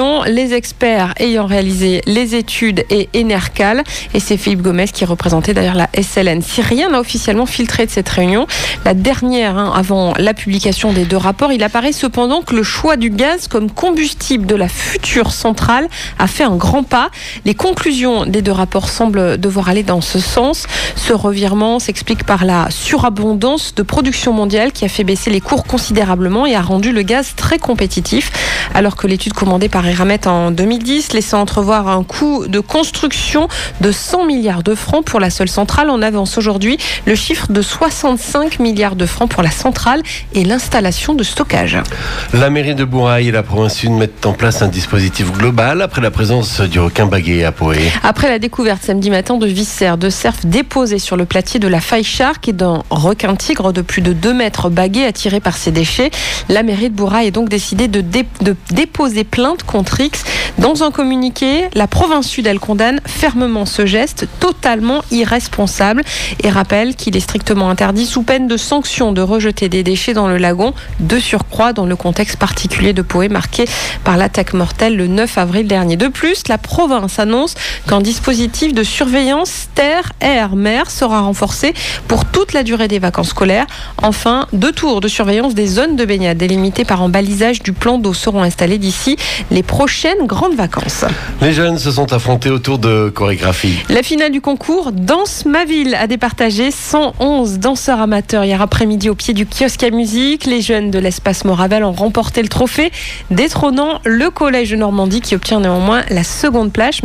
conclusion, les experts ayant réalisé les études et Enercal, et c'est Philippe Gomez qui représentait d'ailleurs la SLN. Si rien n'a officiellement filtré de cette réunion, la dernière avant la publication des 2 rapports, il apparaît cependant que le choix du gaz comme combustible de la future centrale a fait un grand pas. Les conclusions des 2 rapports semblent devoir aller dans ce sens. Ce revirement s'explique par la surabondance de production mondiale qui a fait baisser les cours considérablement et a rendu le gaz très compétitif. Alors que l'étude commandée par Eramet en 2010 laissait entrevoir un coût de construction de 100 milliards de francs pour la seule centrale, on avance aujourd'hui le chiffre de 65 milliards de francs pour la centrale et l'installation de stockage. La mairie de Bourail et la province sud mettent en place un dispositif global après la présence du requin baguet à Poé. Après la découverte samedi matin de viscères de cerf déposés sur le platier de la faille Shark et d'un requin-tigre de plus de 2 mètres baguet attiré par ses déchets, la mairie de Bourail a donc décidé de déposer plainte contre X. Dans un communiqué, la province sud, elle condamne fermement ce geste totalement irresponsable et rappelle qu'il est strictement interdit sous peine de sanction de rejeter des déchets dans le lagon, de surcroît dans le contexte particulier de Poé marqué par l'attaque mortelle le 9 avril dernier. De plus, la province annonce qu'un dispositif de surveillance terre, air, mer sera renforcé pour toute la durée des vacances scolaires. Enfin, 2 tours de surveillance des zones de baignade délimitées par un balisage du plan d'eau seront installés d'ici les prochaines grandes vacances. Les jeunes se sont affrontés autour de chorégraphie. La finale du concours Danse ma ville a départagé 111 danseurs amateurs hier après-midi au pied du kiosque à musique. Les jeunes de l'espace Moravel ont remporté le trophée, détrônant le collège de Normandie qui obtient néanmoins la seconde place,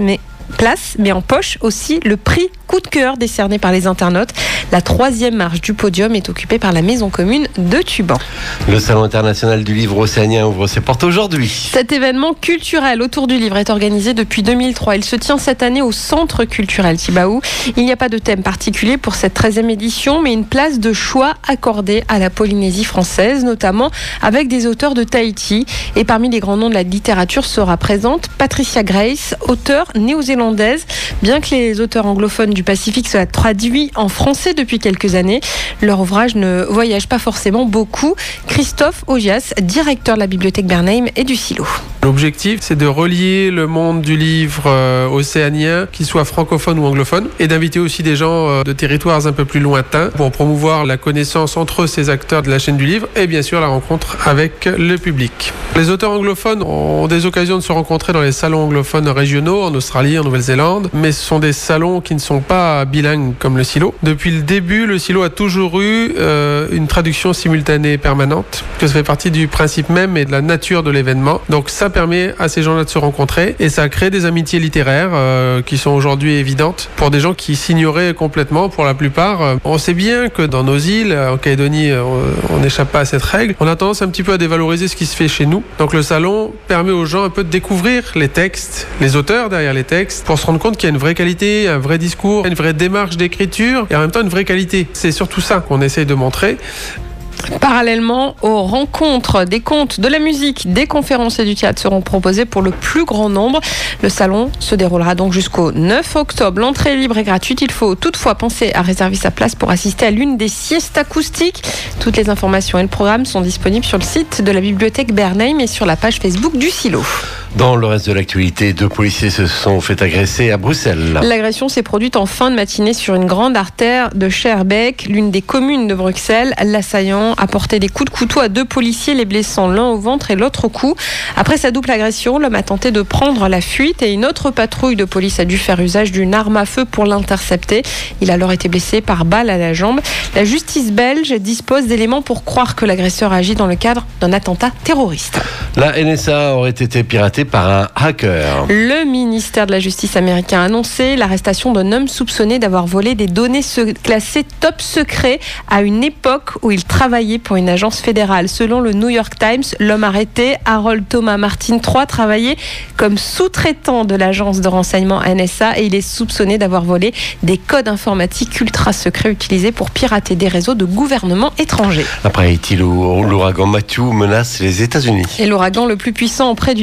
mais en poche aussi le prix coup de cœur décerné par les internautes. La 3e marche du podium est occupée par la maison commune de Tuban. Le Salon international du livre océanien ouvre ses portes aujourd'hui. Cet événement culturel autour du livre est organisé depuis 2003. Il se tient cette année au Centre culturel Tibaou. Il n'y a pas de thème particulier pour cette 13e édition, mais une place de choix accordée à la Polynésie française, notamment avec des auteurs de Tahiti. Et parmi les grands noms de la littérature sera présente Patricia Grace, auteure néo-zélandaise. Bien que les auteurs anglophones du Pacifique soient traduits en français depuis quelques années, leur ouvrage ne voyage pas forcément beaucoup. Christophe Augias, directeur de la bibliothèque Bernheim et du Silo. L'objectif, c'est de relier le monde du livre océanien, qu'il soit francophone ou anglophone, et d'inviter aussi des gens de territoires un peu plus lointains pour promouvoir la connaissance entre ces acteurs de la chaîne du livre et bien sûr la rencontre avec le public. Les auteurs anglophones ont des occasions de se rencontrer dans les salons anglophones régionaux en Australie, en Nouvelle-Zélande, mais ce sont des salons qui ne sont pas bilingues comme le Silo. Depuis le début, le Silo a toujours eu une traduction simultanée permanente, que ça fait partie du principe même et de la nature de l'événement. Donc ça permet à ces gens-là de se rencontrer et ça crée des amitiés littéraires qui sont aujourd'hui évidentes pour des gens qui s'ignoraient complètement pour la plupart. On sait bien que dans nos îles, en Calédonie, on n'échappe pas à cette règle. On a tendance un petit peu à dévaloriser ce qui se fait chez nous. Donc le salon permet aux gens un peu de découvrir les textes, les auteurs derrière les textes, pour se rendre compte qu'il y a une vraie qualité, un vrai discours, une vraie démarche d'écriture et en même temps une vraie qualité. C'est surtout ça qu'on essaye de montrer. Parallèlement aux rencontres, des contes, de la musique, des conférences et du théâtre seront proposés pour le plus grand nombre. Le salon se déroulera donc jusqu'au 9 octobre. L'entrée est libre et gratuite. Il faut toutefois penser à réserver sa place pour assister à l'une des siestes acoustiques. Toutes les informations et le programme sont disponibles sur le site de la bibliothèque Bernheim et sur la page Facebook du Silo. Dans le reste de l'actualité, 2 policiers se sont fait agresser à Bruxelles. L'agression s'est produite en fin de matinée sur une grande artère de Schaerbeek, l'une des communes de Bruxelles. L'assaillant a porté des coups de couteau à 2 policiers, les blessant l'un au ventre et l'autre au cou. Après sa double agression, l'homme a tenté de prendre la fuite et une autre patrouille de police a dû faire usage d'une arme à feu pour l'intercepter. Il a alors été blessé par balle à la jambe. La justice belge dispose d'éléments pour croire que l'agresseur agit dans le cadre d'un attentat terroriste. La NSA aurait été piratée par un hacker. Le ministère de la Justice américain a annoncé l'arrestation d'un homme soupçonné d'avoir volé des données classées top secret à une époque où il travaillait pour une agence fédérale. Selon le New York Times, l'homme arrêté, Harold Thomas Martin III, travaillait comme sous-traitant de l'agence de renseignement NSA et il est soupçonné d'avoir volé des codes informatiques ultra secrets utilisés pour pirater des réseaux de gouvernements étrangers. Après Haïti, l'ouragan Matthew menace les États-Unis. Et l'ouragan le plus puissant en près d'une décennie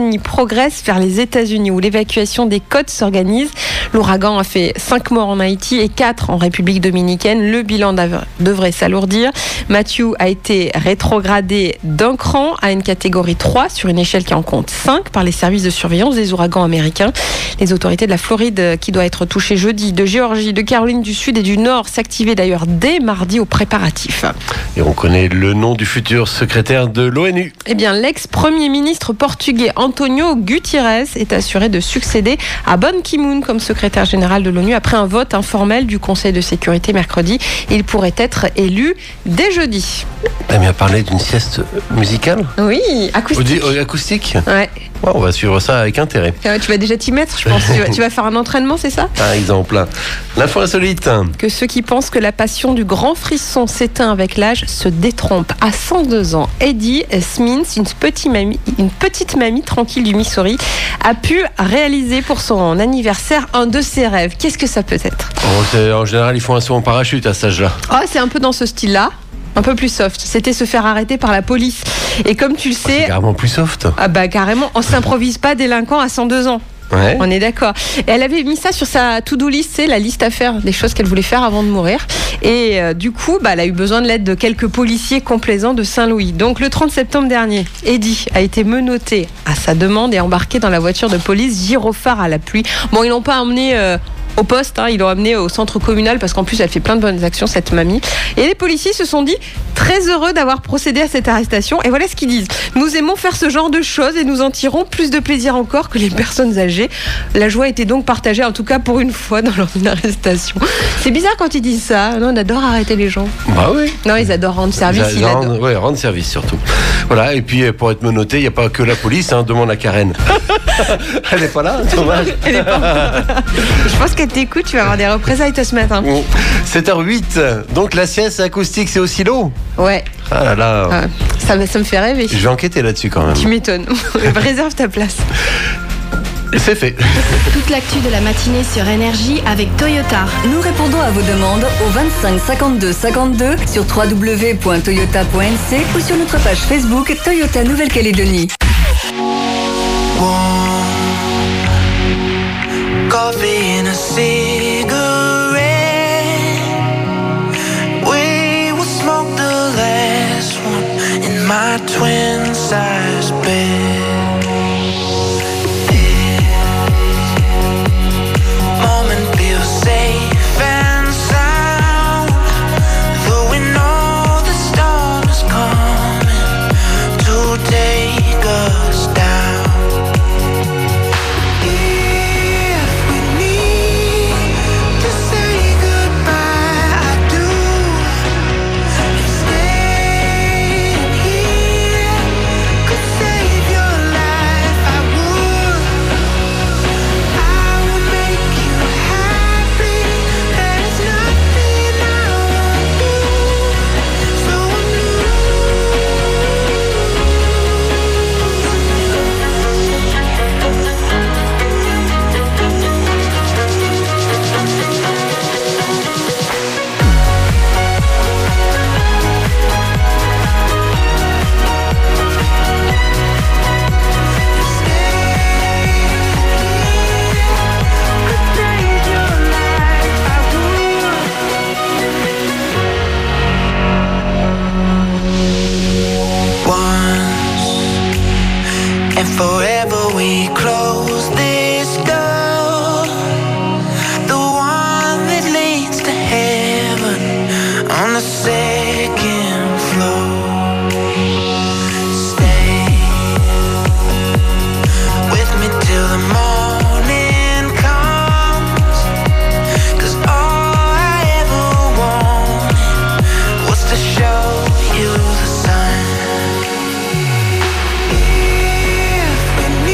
Jenny progresse vers les États-Unis où l'évacuation des côtes s'organise. L'ouragan a fait 5 morts en Haïti et 4 en République dominicaine. Le bilan devrait s'alourdir. Matthew a été rétrogradé d'un cran à une catégorie 3 sur une échelle qui en compte 5 par les services de surveillance des ouragans américains. Les autorités de la Floride, qui doit être touchée jeudi, de Géorgie, de Caroline du Sud et du Nord, s'activaient d'ailleurs dès mardi aux préparatifs. Et on connaît le nom du futur secrétaire de l'ONU. Eh bien, l'ex-premier ministre portugais Antonio Guterres est assuré de succéder à Ban Ki-moon comme secrétaire général de l'ONU après un vote informel du Conseil de sécurité mercredi. Il pourrait être élu dès jeudi. Elle m'a parlé d'une sieste musicale. Oui, acoustique. Acoustique. Ouais. On va suivre ça avec intérêt. Tu vas déjà t'y mettre, je pense. Tu vas faire un entraînement, c'est ça ? Par exemple. L'info insolite. Que ceux qui pensent que la passion du grand frisson s'éteint avec l'âge se détrompent. À 102 ans, Eddie Smith, une petite mamie tranquille du Missouri, a pu réaliser pour son anniversaire un de ses rêves. Qu'est-ce que ça peut être ? En général, ils font un saut en parachute à cet âge-là. C'est un peu dans ce style-là. Un peu plus soft. C'était se faire arrêter par la police. Et comme tu le sais... C'est carrément plus soft. Carrément. On s'improvise pas délinquant à 102 ans. Ouais. On est d'accord. Et elle avait mis ça sur sa to-do list, c'est la liste à faire, des choses qu'elle voulait faire avant de mourir. Et du coup, elle a eu besoin de l'aide de quelques policiers complaisants de Saint-Louis. Donc le 30 septembre dernier, Eddie a été menotté à sa demande et embarqué dans la voiture de police gyrophare à la pluie. Bon, ils l'ont pas emmené... au poste, ils l'ont amenée au centre communal parce qu'en plus elle fait plein de bonnes actions, cette mamie. Et les policiers se sont dit très heureux d'avoir procédé à cette arrestation. Et voilà ce qu'ils disent: nous aimons faire ce genre de choses et nous en tirons plus de plaisir encore que les personnes âgées. La joie était donc partagée, en tout cas pour une fois, dans leur arrestation. C'est bizarre quand ils disent ça. Non, on adore arrêter les gens. Bah oui. Non, ils adorent rendre service. Rendre service surtout. Voilà, et puis pour être menotté, il n'y a pas que la police, demande à Karen. Elle n'est pas là, dommage. Elle n'est pas là. Je pense qu'elle t'écoute, tu vas avoir des représailles ce matin. 7h08, donc la sieste acoustique, c'est aussi l'eau. Ouais. Ah là là. Ça me fait rêver. Je vais enquêter là-dessus quand même. Tu m'étonnes. Réserve ta place. C'est fait. Toute l'actu de la matinée sur Énergie avec Toyota. Nous répondons à vos demandes au 25 52 52 sur www.toyota.nc ou sur notre page Facebook Toyota Nouvelle-Calédonie. Coffee and a cigarette. We will smoke the last one in my twin-size bed. Moment feels safe and sound, though we know the storm is coming to take us down. And forever we close this door, the one that leads to heaven on the second floor. Stay with me till the morning comes, 'cause all I ever wanted was to show you the sun. If we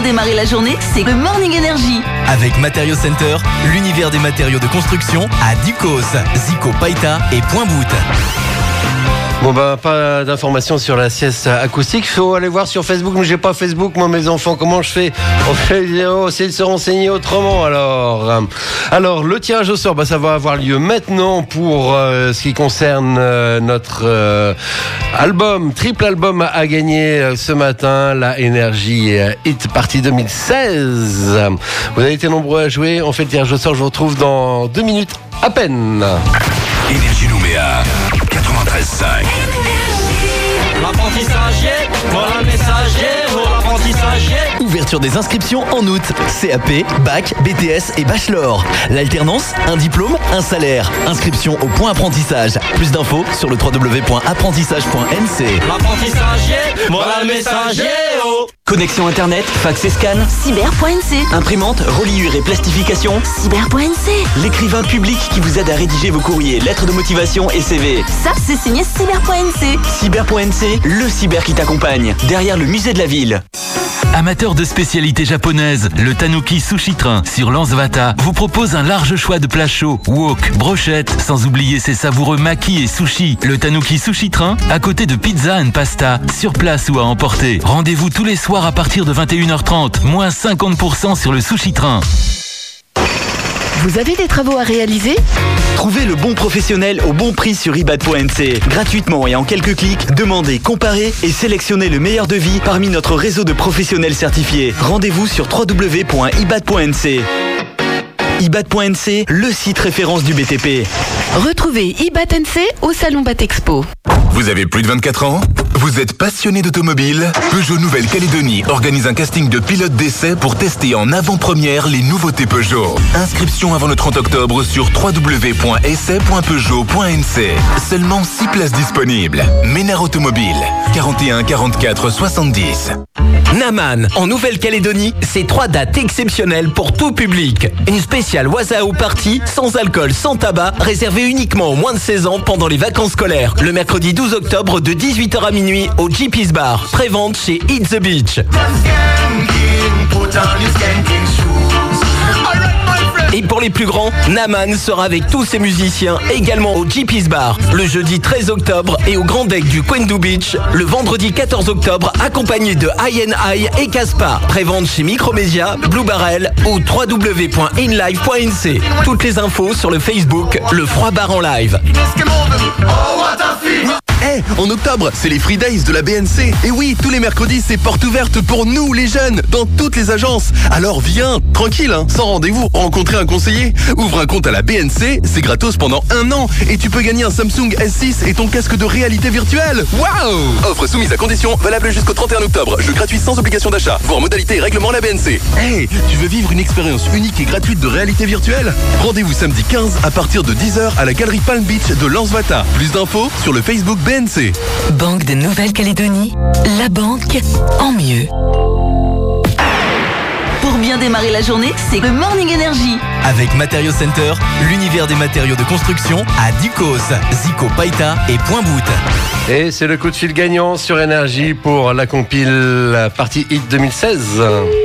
démarrer la journée, c'est le Morning Energy. Avec Matériaux Center, l'univers des matériaux de construction à Ducos, Zico, Païta et Point-Bout. Bon bah pas d'informations sur la sieste acoustique. Faut aller voir sur Facebook, mais j'ai pas Facebook moi mes enfants. Comment je fais? On fait essayer de se renseigner autrement alors. Alors le tirage au sort, bah ça va avoir lieu maintenant pour ce qui concerne notre album, triple album à gagner ce matin, la Energy Hit Party 2016. Vous avez été nombreux à jouer. On fait le tirage au sort. Je vous retrouve dans 2 minutes à peine. Énergie Nouméa 93.5. L'apprentissage, voilà le messager, pour l'apprentissage. Ouverture des inscriptions en août. CAP, bac, BTS et bachelor. L'alternance, un diplôme, un salaire. Inscription au point apprentissage. Plus d'infos sur le www.apprentissage.nc. L'apprentissage, voilà le messager. Connexion internet, fax et scan. Cyber.nc. Imprimante, reliure et plastification. Cyber.nc. L'écrivain public qui vous aide à rédiger vos courriers, lettres de motivation et CV. Ça, c'est signé Cyber.nc. Cyber.nc, le cyber qui t'accompagne. Derrière le musée de la ville. Amateur de spécialités japonaises, le Tanuki Sushi Train sur Lansvata vous propose un large choix de plats chauds, wok, brochettes, sans oublier ses savoureux maki et sushis. Le Tanuki Sushi Train, à côté de pizza and pasta, sur place ou à emporter. Rendez-vous tous les soirs à partir de 21h30, moins 50% sur le Sushi Train. Vous avez des travaux à réaliser ? Trouvez le bon professionnel au bon prix sur ibat.nc. Gratuitement et en quelques clics, demandez, comparez et sélectionnez le meilleur devis parmi notre réseau de professionnels certifiés. Rendez-vous sur www.ibat.nc. ibat.nc, le site référence du BTP. Retrouvez ibat.nc au Salon Batexpo. Vous avez plus de 24 ans? Vous êtes passionné d'automobile? Peugeot Nouvelle-Calédonie organise un casting de pilotes d'essai pour tester en avant-première les nouveautés Peugeot. Inscription avant le 30 octobre sur www.essai.peugeot.nc. Seulement 6 places disponibles. Ménard Automobile, 41 44 70. Naman, en Nouvelle-Calédonie, c'est 3 dates exceptionnelles pour tout public. Une spéciale Wazao Party, sans alcool, sans tabac, réservée uniquement aux moins de 16 ans pendant les vacances scolaires. Le mercredi 12 octobre de 18h à minuit au Jeepy's Bar. Prévente chez Hit the Beach. Et pour les plus grands, Naman sera avec tous ses musiciens également au Jeepy's Bar le jeudi 13 octobre et au Grand Deck du Quendu Beach le vendredi 14 octobre accompagné de INI et Caspa. Prévente chez Micromedia, Blue Barrel ou www.inlive.nc. Toutes les infos sur le Facebook Le Froid Bar en live. En octobre, c'est les Free Days de la BNC. Et oui, tous les mercredis, c'est porte ouverte pour nous, les jeunes, dans toutes les agences. Alors viens, tranquille, sans rendez-vous, rencontrer un conseiller. Ouvre un compte à la BNC, c'est gratos pendant 1 an. Et tu peux gagner un Samsung S6 et ton casque de réalité virtuelle. Waouh! Offre soumise à condition, valable jusqu'au 31 octobre. Jeu gratuit sans obligation d'achat. Voir modalités et règlements la BNC. Tu veux vivre une expérience unique et gratuite de réalité virtuelle? Rendez-vous samedi 15 à partir de 10h à la galerie Palm Beach de Lansvata. Plus d'infos sur le Facebook BNC. Banque de Nouvelle-Calédonie, la banque en mieux. Pour bien démarrer la journée, c'est le Morning Energy. Avec Matériaux Center, l'univers des matériaux de construction à Ducos, Zico, Païta et Point-Bout. Et c'est le coup de fil gagnant sur Énergie pour la compile Party Hit 2016.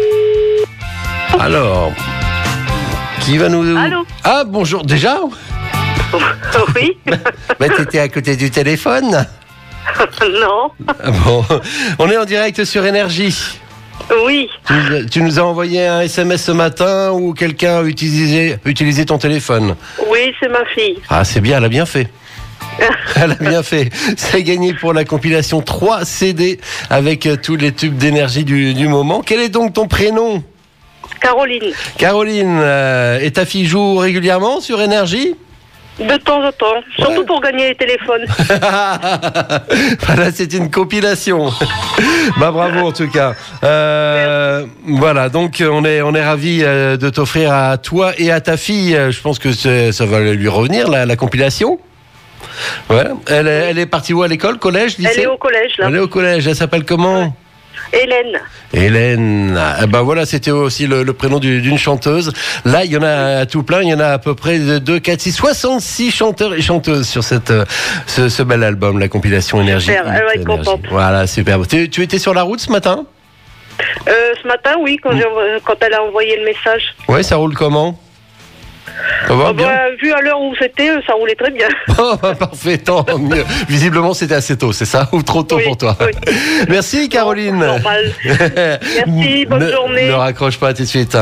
Alors, qui va nous... Allô? Ah, bonjour, déjà? Oui. Mais t'étais à côté du téléphone? Non. Bon, on est en direct sur Énergie. Oui. Tu nous as envoyé un SMS ce matin où quelqu'un a utilisé ton téléphone. Oui, c'est ma fille. Ah, c'est bien, elle a bien fait. Elle a bien fait. C'est gagné pour la compilation 3 CD avec tous les tubes d'énergie du moment. Quel est donc ton prénom? Caroline. Caroline, et ta fille joue régulièrement sur Énergie? De temps en temps, surtout pour gagner les téléphones. Voilà, c'est une compilation. Bah bravo en tout cas. Voilà, donc on est ravis de t'offrir à toi et à ta fille. Je pense que ça va lui revenir la compilation. Voilà. Elle est partie où à l'école, collège, lycée? Elle est au collège là. Elle est au collège. Elle s'appelle comment? Hélène. Hélène. Ben voilà, c'était aussi le prénom d'une chanteuse. Là, il y en a tout plein. Il y en a à peu près 2, 4, 6, 66 chanteurs et chanteuses sur ce bel album, la compilation Énergie. Super, elle va être contente. Voilà, super. Tu étais sur la route ce matin? Ce matin, oui, quand elle a envoyé le message. Ouais, ça roule comment? Ça va bien? Vu à l'heure où c'était, ça roulait très bien. Oh, parfait, tant mieux. Visiblement, c'était assez tôt, c'est ça? Ou trop tôt pour toi? Oui. Merci, Caroline. Non, normal. Merci, bonne journée. Ne raccroche pas tout de suite.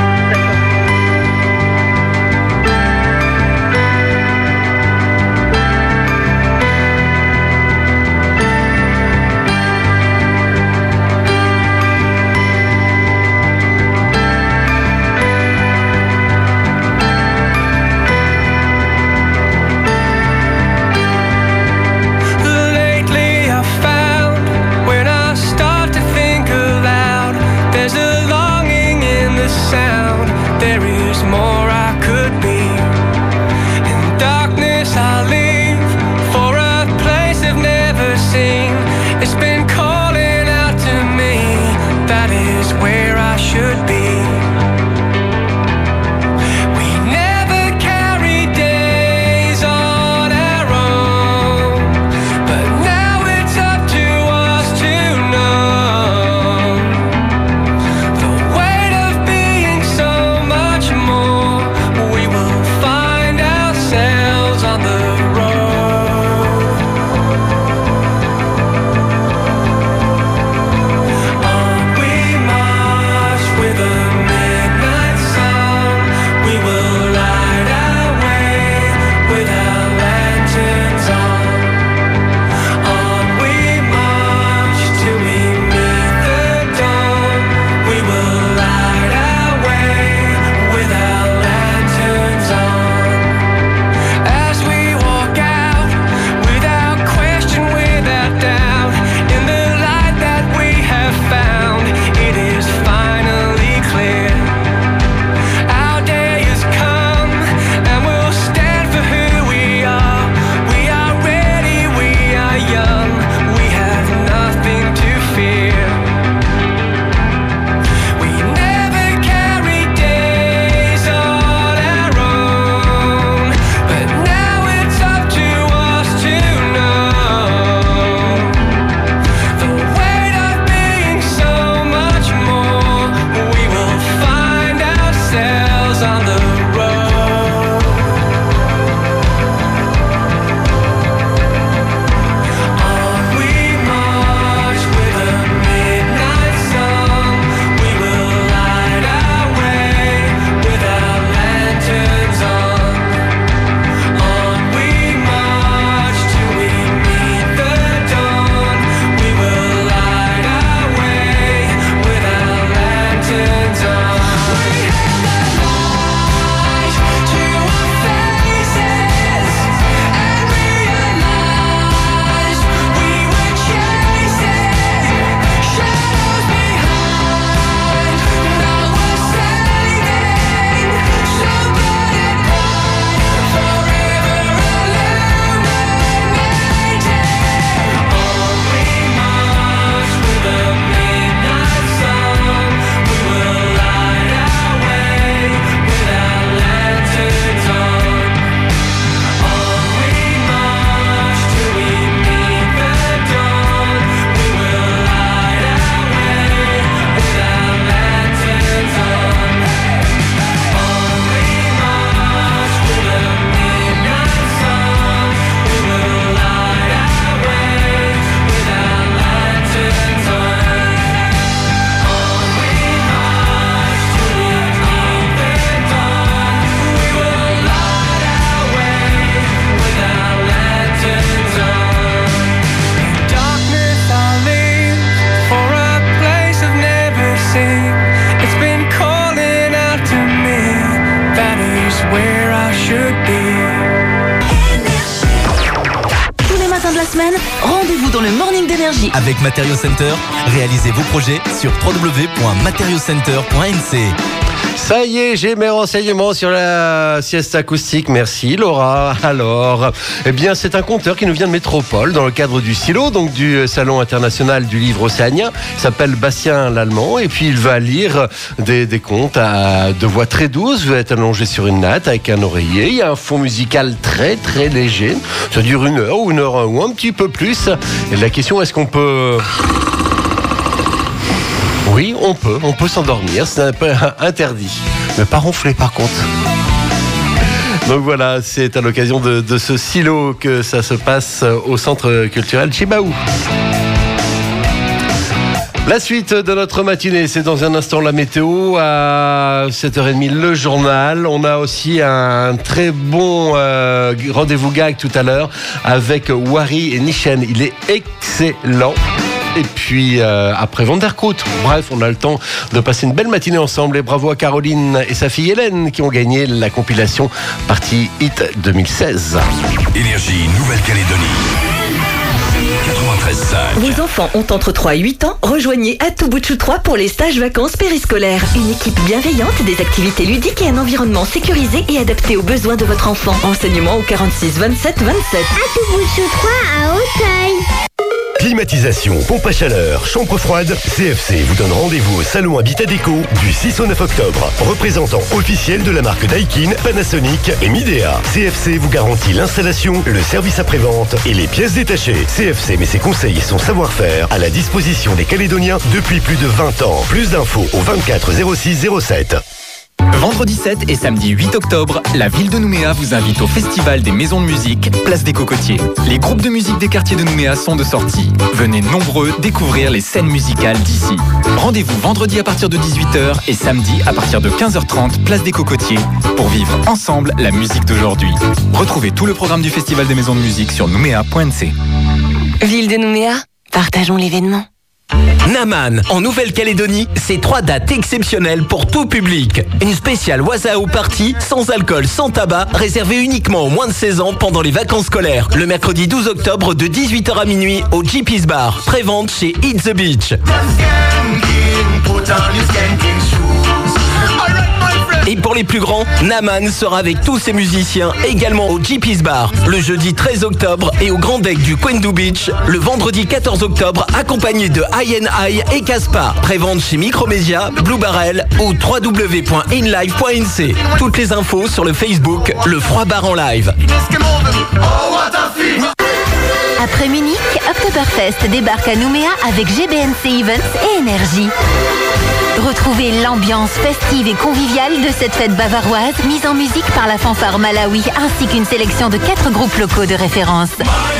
Rendez-vous dans le Morning d'Énergie avec Matériaux Center. Réalisez vos projets sur www.materialcenter.nc. Ça y est, j'ai mes renseignements sur la sieste acoustique. Merci Laura. Alors, eh bien, c'est un conteur qui nous vient de Métropole dans le cadre du SILO, donc du Salon international du livre océanien. Il s'appelle Bastien Lallemand et puis il va lire des contes de voix très douce. Vous êtes allongé sur une natte avec un oreiller. Il y a un fond musical très très léger. Ça dure 1 heure ou 1 heure ou un petit peu plus. Et la question, est-ce qu'on peut... Oui, on peut s'endormir, ce n'est pas interdit. Mais pas ronfler par contre. Donc voilà, c'est à l'occasion de ce silo que ça se passe au centre culturel Chibaou. La suite de notre matinée, c'est dans un instant la météo, à 7h30 le journal. On a aussi un très bon rendez-vous gag tout à l'heure avec Wari et Nishen. Il est excellent. Et puis après Van der Koot. Bref, on a le temps de passer une belle matinée ensemble. Et bravo à Caroline et sa fille Hélène qui ont gagné la compilation Party Hit 2016. Énergie Nouvelle-Calédonie. 93.5. Vos enfants ont entre 3 et 8 ans. Rejoignez Atubuchu 3 pour les stages vacances périscolaires. Une équipe bienveillante, des activités ludiques et un environnement sécurisé et adapté aux besoins de votre enfant. Enseignement au 46 27 27. Atubuchu 3 à Auteuil. Climatisation, pompe à chaleur, chambre froide, CFC vous donne rendez-vous au Salon Habitat Déco du 6 au 9 octobre. Représentant officiel de la marque Daikin, Panasonic et Midea. CFC vous garantit l'installation, le service après-vente et les pièces détachées. CFC met ses conseils et son savoir-faire à la disposition des Calédoniens depuis plus de 20 ans. Plus d'infos au 24 06 07. Vendredi 7 et samedi 8 octobre, la ville de Nouméa vous invite au Festival des Maisons de Musique, Place des Cocotiers. Les groupes de musique des quartiers de Nouméa sont de sortie. Venez nombreux découvrir les scènes musicales d'ici. Rendez-vous vendredi à partir de 18h et samedi à partir de 15h30, Place des Cocotiers, pour vivre ensemble la musique d'aujourd'hui. Retrouvez tout le programme du Festival des Maisons de Musique sur nouméa.nc. Ville de Nouméa, partageons l'événement. Naman, en Nouvelle-Calédonie, c'est 3 dates exceptionnelles pour tout public. Une spéciale Wazao Party, sans alcool, sans tabac, réservée uniquement aux moins de 16 ans pendant les vacances scolaires. Le mercredi 12 octobre de 18h à minuit au JP's Bar. Prévente chez It's the Beach. Et pour les plus grands, Naman sera avec tous ses musiciens également au JP's Bar le jeudi 13 octobre et au Grand Deck du Quendu Beach le vendredi 14 octobre accompagné de INI et Caspa. Prévente chez Micromédia, Blue Barrel ou www.inlive.nc. Toutes les infos sur le Facebook Le Froid Bar en live. Après Munich, Oktoberfest débarque à Nouméa avec GBNC Events et Énergie. Retrouvez l'ambiance festive et conviviale de cette fête bavaroise mise en musique par la fanfare Malawi ainsi qu'une sélection de 4 groupes locaux de référence.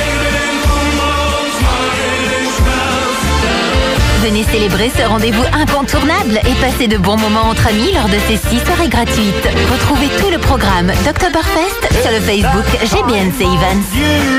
Venez célébrer ce rendez-vous incontournable et passer de bons moments entre amis lors de ces 6 soirées gratuites. Retrouvez tout le programme d'Oktoberfest sur le Facebook GBNC Events.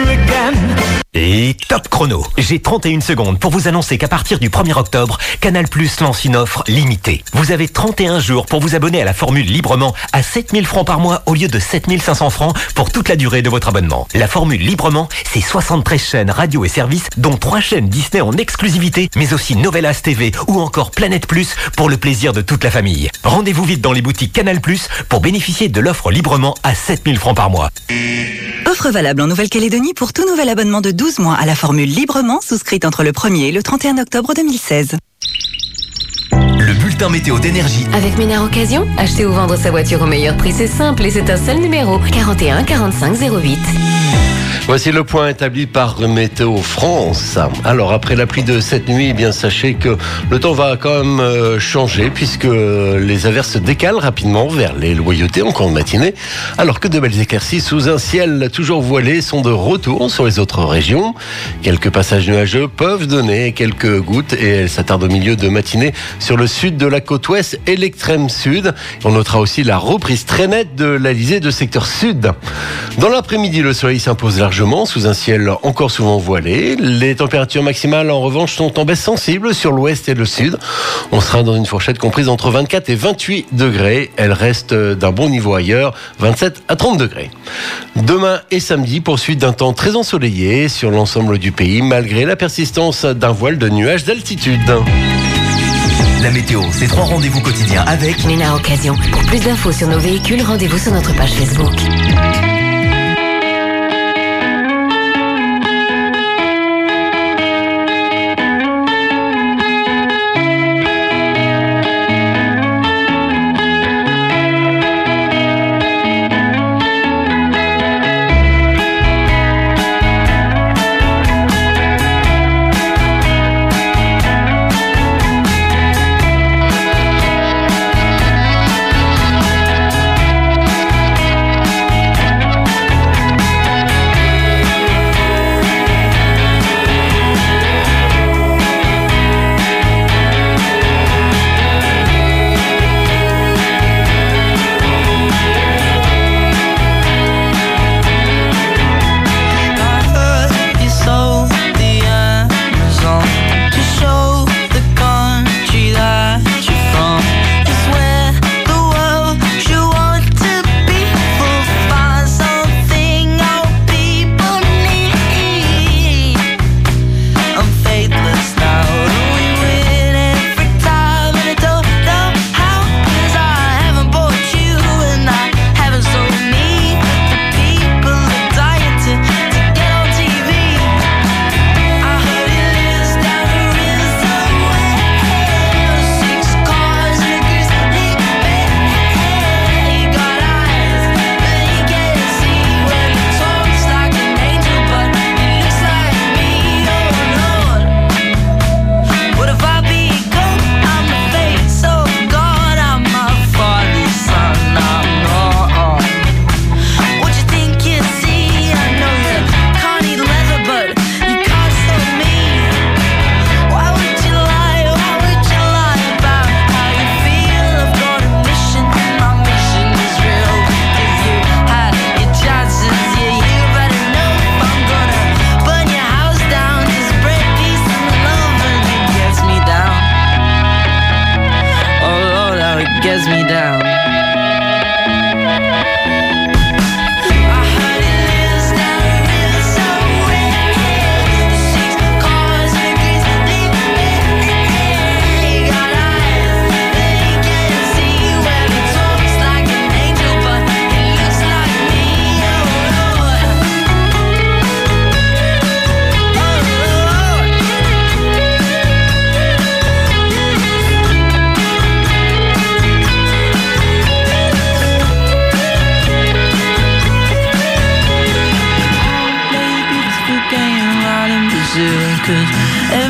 Et top chrono. J'ai 31 secondes pour vous annoncer qu'à partir du 1er octobre, Canal+ lance une offre limitée. Vous avez 31 jours pour vous abonner à la formule librement à 7 000 francs par mois au lieu de 7 500 francs pour toute la durée de votre abonnement. La formule librement, c'est 73 chaînes radio et services, dont 3 chaînes Disney en exclusivité, mais aussi Novelas TV ou encore Planète Plus pour le plaisir de toute la famille. Rendez-vous vite dans les boutiques Canal+ pour bénéficier de l'offre librement à 7 000 francs par mois. Offre valable en Nouvelle-Calédonie pour tout nouvel abonnement de 12 mois à la formule librement souscrite entre le 1er et le 31 octobre 2016. Le bulletin météo d'énergie. Avec Ménard Occasion, acheter ou vendre sa voiture au meilleur prix, c'est simple et c'est un seul numéro, 41 45 08. Voici le point établi par Météo France. Alors, après la pluie de cette nuit, eh bien, sachez que le temps va quand même changer puisque les averses se décalent rapidement vers les loyautés en cours de matinée, alors que de belles éclaircies sous un ciel toujours voilé sont de retour sur les autres régions. Quelques passages nuageux peuvent donner quelques gouttes et elles s'attardent au milieu de matinée sur le sud de la côte ouest et l'extrême sud. On notera aussi la reprise très nette de l'Alizé de secteur sud. Dans l'après-midi, le soleil s'impose largement sous un ciel encore souvent voilé. Les températures maximales, en revanche, sont en baisse sensible sur l'ouest et le sud. On sera dans une fourchette comprise entre 24 et 28 degrés. Elle reste d'un bon niveau ailleurs, 27 à 30 degrés. Demain et samedi, poursuite d'un temps très ensoleillé sur l'ensemble du pays, malgré la persistance d'un voile de nuages d'altitude. La météo, c'est 3 rendez-vous quotidiens avec Ménard Occasion. Pour plus d'infos sur nos véhicules, rendez-vous sur notre page Facebook.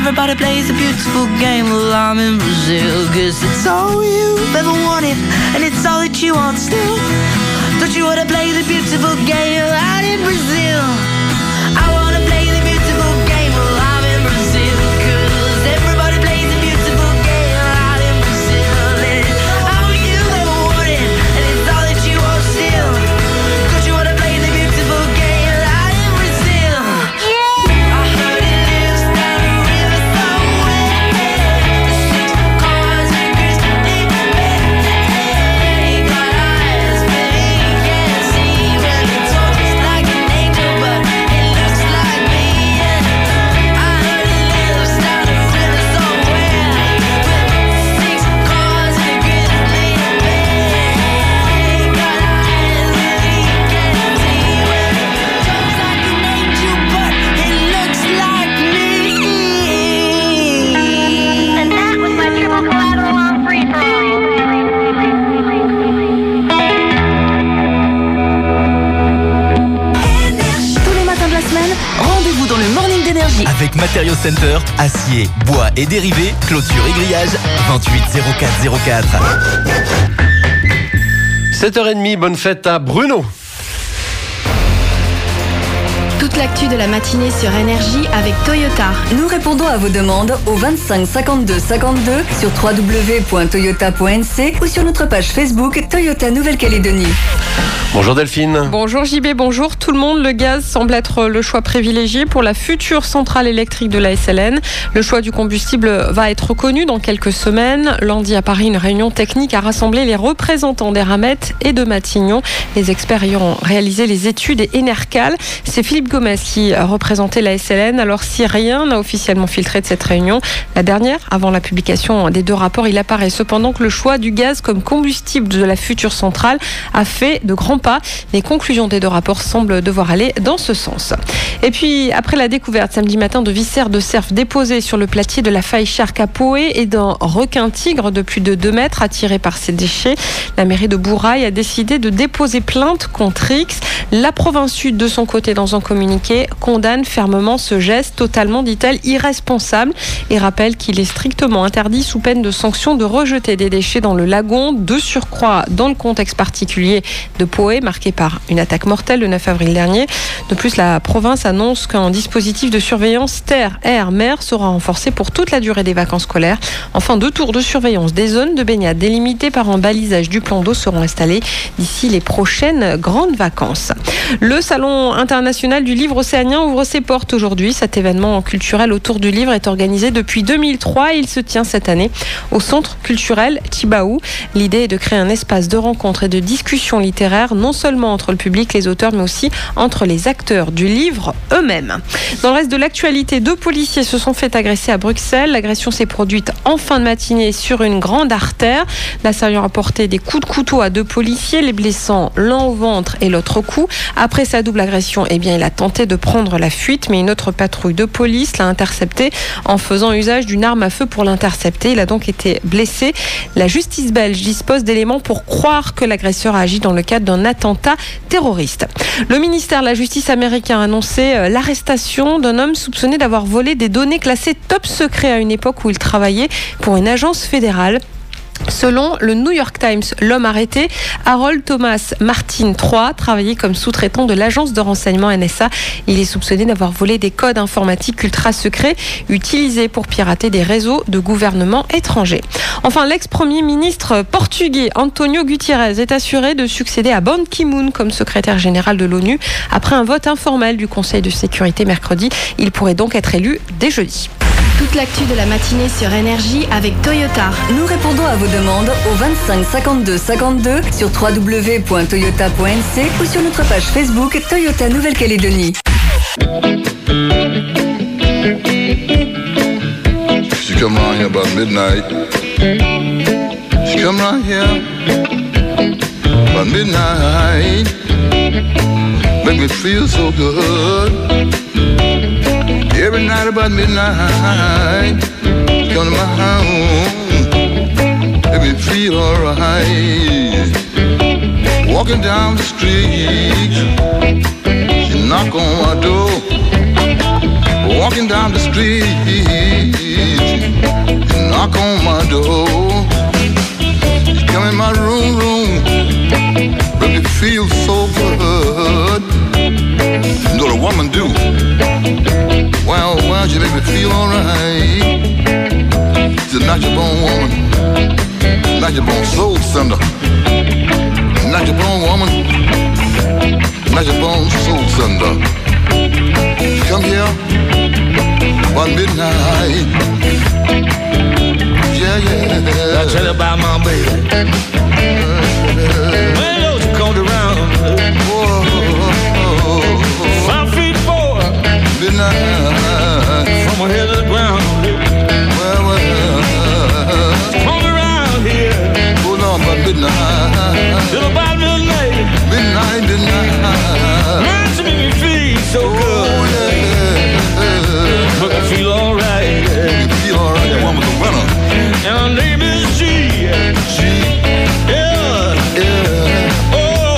Everybody plays a beautiful game. Well, I'm in Brazil, 'cause it's all you've ever wanted, and it's all that you want still. Don't you wanna play the beautiful game out in Brazil? I wanna play the beautiful game. Well, I'm in Brazil, 'cause everybody plays the beautiful game out in Brazil. And it's all you've ever wanted, and it's all that you want still. Don't you wanna play the beautiful game out in Brazil? Yeah! I heard it lives down a river somewhere. The 6 cars and Chris deep bed. He got eyes, but he can't see. Well, he talks like an angel, but he looks like me. And I heard it lives down a river somewhere. With 6 cars and Chris deep bed. He got eyes, but he can't see. Well, he talks like an angel, but he looks like me. And that was my triple collateral on free throw. Tous les matins de la semaine, rendez-vous dans le Morning d'Énergie. Avec Matériaux Center, acier, bois et dérivés, clôture et grillage, 28 04 04. 7h30, bonne fête à Bruno. Toute l'actu de la matinée sur Énergie avec Toyota. Nous répondons à vos demandes au 25 52 52 sur www.toyota.nc ou sur notre page Facebook Toyota Nouvelle-Calédonie. Bonjour Delphine. Bonjour JB, bonjour tout le monde. Le gaz semble être le choix privilégié pour la future centrale électrique de la SLN. Le choix du combustible va être connu dans quelques semaines. Lundi à Paris, une réunion technique a rassemblé les représentants d'Eramet et de Matignon. Les experts y ont réalisé les études et Enercal. C'est Philippe Gomez qui représentait la SLN. Alors si rien n'a officiellement filtré de cette réunion, la dernière, avant la publication des 2 rapports, il apparaît cependant que le choix du gaz comme combustible de la future centrale a fait de grands pas. Les conclusions des 2 rapports semblent devoir aller dans ce sens. Et puis, après la découverte samedi matin de viscères de cerf déposés sur le platier de la faille Shark à Poé et d'un requin-tigre de plus de 2 mètres attiré par ces déchets, la mairie de Bourail a décidé de déposer plainte contre X. La province sud, de son côté, dans un communiqué, condamne fermement ce geste totalement, dit-elle, irresponsable et rappelle qu'il est strictement interdit sous peine de sanction de rejeter des déchets dans le lagon, de surcroît dans le contexte particulier de Poé, marqué par une attaque mortelle le 9 avril dernier. De plus, la province annonce qu'un dispositif de surveillance terre, air, mer sera renforcé pour toute la durée des vacances scolaires. Enfin, 2 tours de surveillance des zones de baignade délimitées par un balisage du plan d'eau seront installés d'ici les prochaines grandes vacances. Le Salon international du livre océanien ouvre ses portes aujourd'hui. Cet événement culturel autour du livre est organisé depuis 2003 et il se tient cette année au centre culturel Tibaou. L'idée est de créer un espace de rencontre et de discussion littéraire, non seulement entre le public, les auteurs, mais aussi entre les acteurs du livre eux-mêmes. Dans le reste de l'actualité, 2 policiers se sont fait agresser à Bruxelles. L'agression s'est produite en fin de matinée sur une grande artère. L'assaillant a porté des coups de couteau à 2 policiers, les blessant l'un au ventre et l'autre au cou. Après sa double agression, il a tenté de prendre la fuite, mais une autre patrouille de police l'a intercepté en faisant usage d'une arme à feu pour l'intercepter. Il a donc été blessé. La justice belge dispose d'éléments pour croire que l'agresseur a agi dans le cadre d'un attentat terroriste. Le ministère de la Justice américain a annoncé l'arrestation d'un homme soupçonné d'avoir volé des données classées top secret à une époque où il travaillait pour une agence fédérale. Selon le New York Times, l'homme arrêté, Harold Thomas Martin III, travaillait comme sous-traitant de l'agence de renseignement NSA. Il est soupçonné d'avoir volé des codes informatiques ultra secrets utilisés pour pirater des réseaux de gouvernements étrangers. Enfin, l'ex-premier ministre portugais António Guterres est assuré de succéder à Ban Ki-moon comme secrétaire général de l'ONU. Après un vote informel du Conseil de sécurité mercredi, il pourrait donc être élu dès jeudi. Toute l'actu de la matinée sur Énergie avec Toyota. Nous répondons à vos demandes au 25 52 52 sur www.toyota.nc ou sur notre page Facebook Toyota Nouvelle-Calédonie. She come around here about midnight. She come around here about midnight. Make me feel so good. Every night about midnight, come to my home, make me feel alright. Walking down the street, she knock on my door. Walking down the street, you knock on my door. You come in my room, make me feel so good. You know what a woman do? Well, she make me feel alright. She's a natural born woman, natural born soul sender. Natural born woman, natural born soul sender. Come here, one midnight. Yeah. I'll tell you about my baby. When those comes around, 5'4", midnight, from her head to the ground. Well, come around here. Hold on, by midnight. Till about midnight. Midnight. Man, she make me feel so good. Make me feel alright. Make me feel alright. That woman's a winner. And her name is G. Yeah. Oh.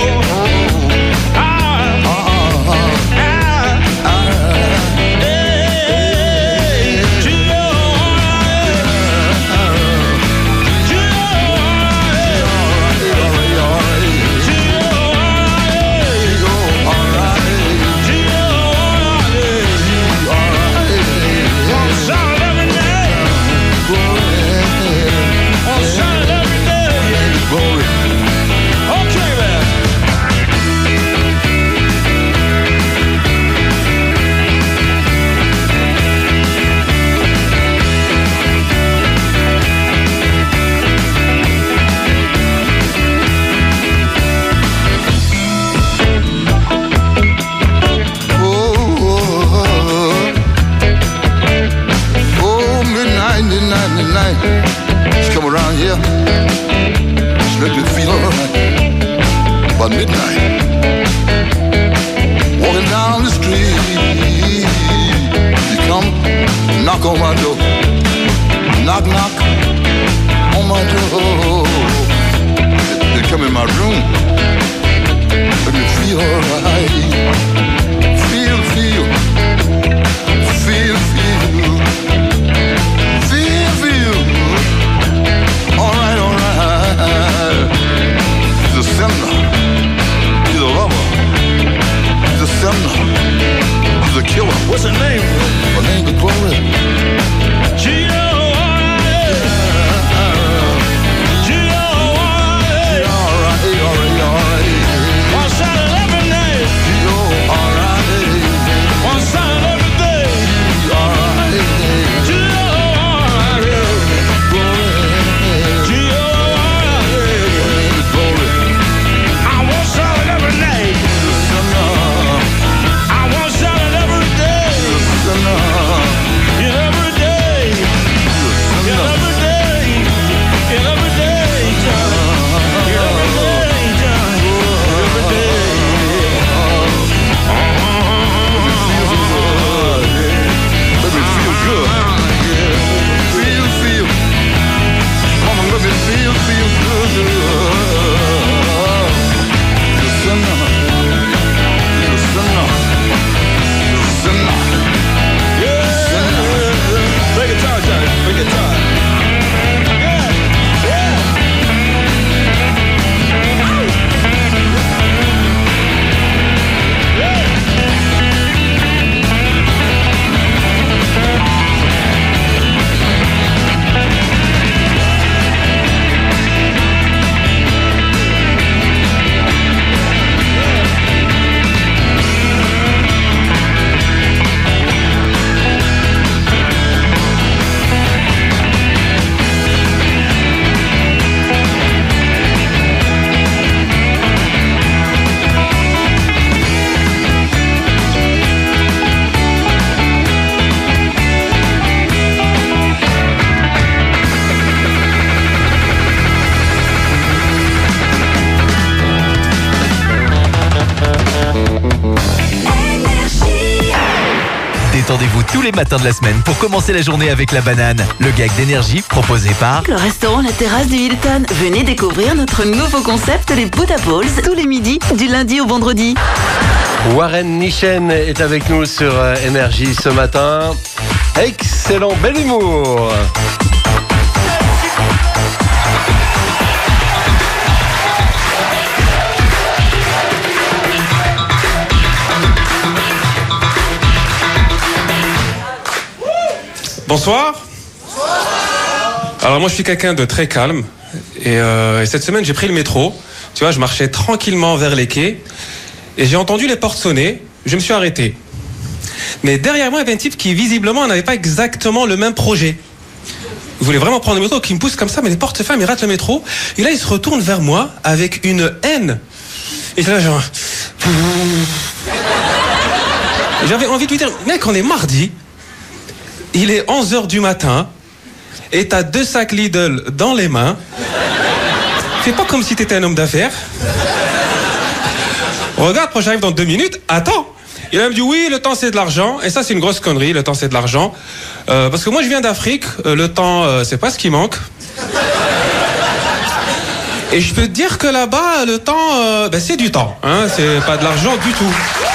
She come around here, she make me feel alright. About midnight, walking down the street, you come, knock on my door, knock on my door. They come in my room, make me feel alright. Feel. Alright. He's a sinner. He's a lover. He's a sinner. He's a killer. What's her name? Her name is Glory. Alright. On Saturday every night. tous les matins de la semaine pour commencer la journée avec la banane. Le gag d'énergie proposé par Le restaurant La Terrasse du Hilton. Venez découvrir notre nouveau concept, les Buddha Balls, tous les midis, du lundi au vendredi. Warren Nichen est avec nous sur Énergie ce matin. Excellent, bel humour. Bonsoir. Alors moi je suis quelqu'un de très calme et cette semaine j'ai pris le métro. Tu vois, je marchais tranquillement vers les quais et j'ai entendu les portes sonner. Je me suis arrêté. Mais derrière moi il y avait un type qui visiblement n'avait pas exactement le même projet. Il voulait vraiment prendre le métro, qui me pousse comme ça, mais les portes se ferment, il rate le métro. Et là il se retourne vers moi avec une haine. Et là genre... J'avais envie de lui dire, mec, on est mardi. Il est 11h du matin et t'as 2 sacs Lidl dans les mains. Fais pas comme si t'étais un homme d'affaires. Regarde, quand j'arrive dans 2 minutes, attends. Il a me dit oui, le temps c'est de l'argent. Et ça c'est une grosse connerie, le temps c'est de l'argent. Parce que moi je viens d'Afrique, le temps c'est pas ce qui manque. Et je peux te dire que là-bas, le temps, c'est du temps. Hein, c'est pas de l'argent du tout.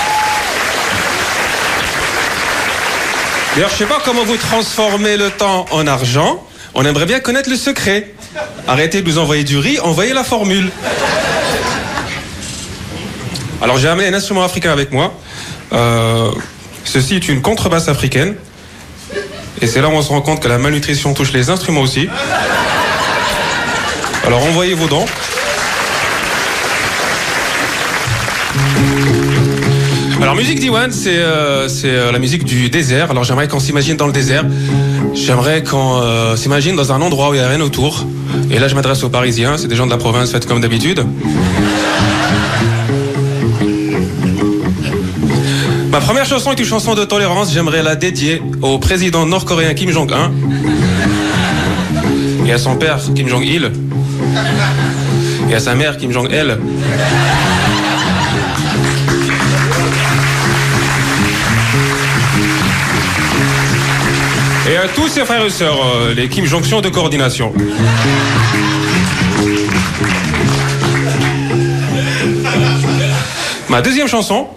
D'ailleurs, je sais pas comment vous transformez le temps en argent. On aimerait bien connaître le secret. Arrêtez de nous envoyer du riz, envoyez la formule. Alors j'ai amené un instrument africain avec moi. Ceci est une contrebasse africaine. Et c'est là où on se rend compte que la malnutrition touche les instruments aussi. Alors envoyez vos dons. Alors musique Diwan, c'est la musique du désert. Alors j'aimerais qu'on s'imagine dans le désert. J'aimerais qu'on s'imagine dans un endroit où il n'y a rien autour. Et là je m'adresse aux Parisiens, c'est des gens de la province, faites comme d'habitude. Ma première chanson est une chanson de tolérance. J'aimerais la dédier au président nord-coréen Kim Jong-un et à son père Kim Jong-il et à sa mère Kim Jong-elle. Et à tous ses frères et sœurs, les Kim Jonction de coordination. Ma deuxième chanson,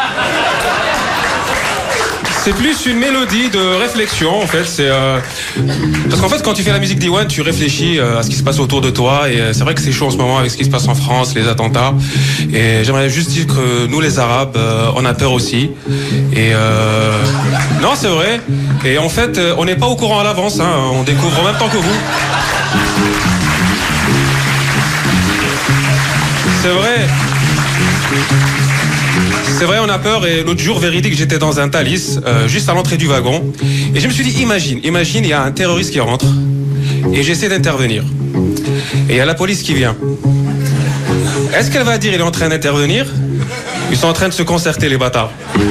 c'est plus une mélodie de réflexion en fait. Parce qu'en fait quand tu fais la musique d'Iwan, tu réfléchis à ce qui se passe autour de toi. Et c'est vrai que c'est chaud en ce moment avec ce qui se passe en France, les attentats. Et j'aimerais juste dire que nous les Arabes, on a peur aussi. Et non, c'est vrai. Et en fait, on n'est pas au courant à l'avance, hein. On découvre en même temps que vous. C'est vrai. C'est vrai, on a peur. Et l'autre jour, véridique, j'étais dans un Thalys, juste à l'entrée du wagon. Et je me suis dit, imagine, il y a un terroriste qui rentre. Et j'essaie d'intervenir. Et il y a la police qui vient. Est-ce qu'elle va dire, il est en train d'intervenir? Ils sont en train de se concerter, les bâtards.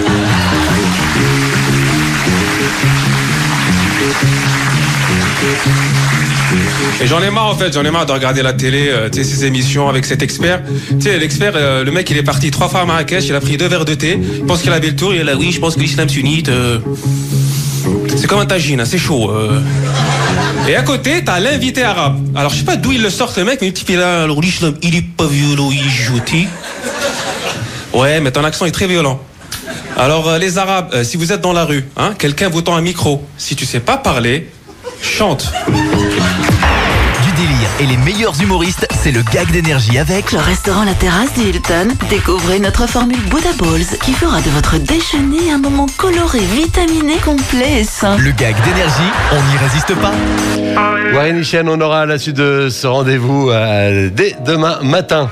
Et j'en ai marre en fait, de regarder la télé, tu sais, ces émissions avec cet expert. Tu sais, l'expert, le mec il est parti 3 fois à Marrakech, il a pris 2 verres de thé, il pense qu'il avait le tour, il est là, oui, je pense que l'islam sunnite, c'est comme un tagine, hein, c'est chaud. Et à côté, t'as l'invité arabe. Alors je sais pas d'où il le sort ce mec, mais le type il est là, alors l'islam, il est pas violent, il est jouté. Ouais, mais ton accent est très violent. Alors les Arabes, si vous êtes dans la rue, hein, quelqu'un vous tend un micro. Si tu sais pas parler, chante. Du délire et les meilleurs humoristes, c'est le gag d'énergie avec Le restaurant La Terrasse du Hilton. Découvrez notre formule Buddha Balls qui fera de votre déjeuner un moment coloré, vitaminé, complet et sain. Le gag d'énergie, on n'y résiste pas. Warren Nichen, on aura à la suite de ce rendez-vous dès demain matin.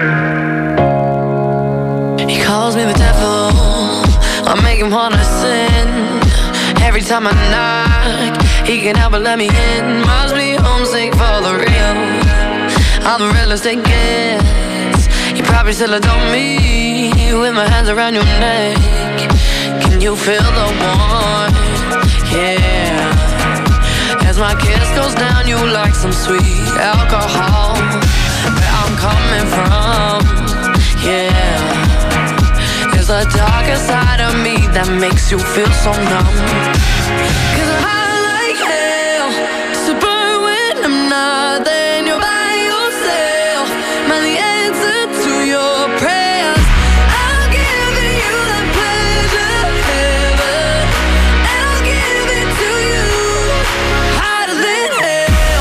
He calls me the devil, I make him wanna sin. Every time I knock, he can't help but let me in. Must be homesick for the real, I'm the realest it gets. You probably still adore me, with my hands around your neck. Can you feel the warmth? Yeah. As my kiss goes down, you like some sweet alcohol. Where I'm coming from, yeah. It's the darker side of me that makes you feel so numb. 'Cause I like hell to burn when I'm not there and you're by yourself. Man, the answer to your prayers, I'll give you that pleasure heaven, and I'll give it to you hotter than hell.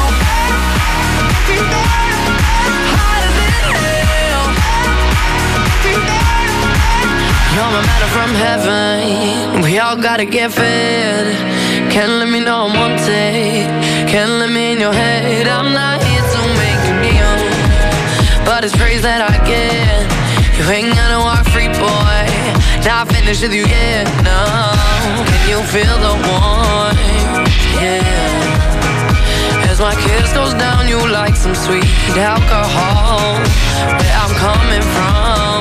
Hotter than hell. You're my manna from heaven. We all gotta get fed. Can't let me know I'm wanted. Can't let me in your head. I'm not here to make you kneel, but it's praise that I get. You ain't gonna walk free, boy. Not finished with you yet, no. Can you feel the warmth? Yeah. As my kiss goes down, you like some sweet alcohol. Where I'm coming from,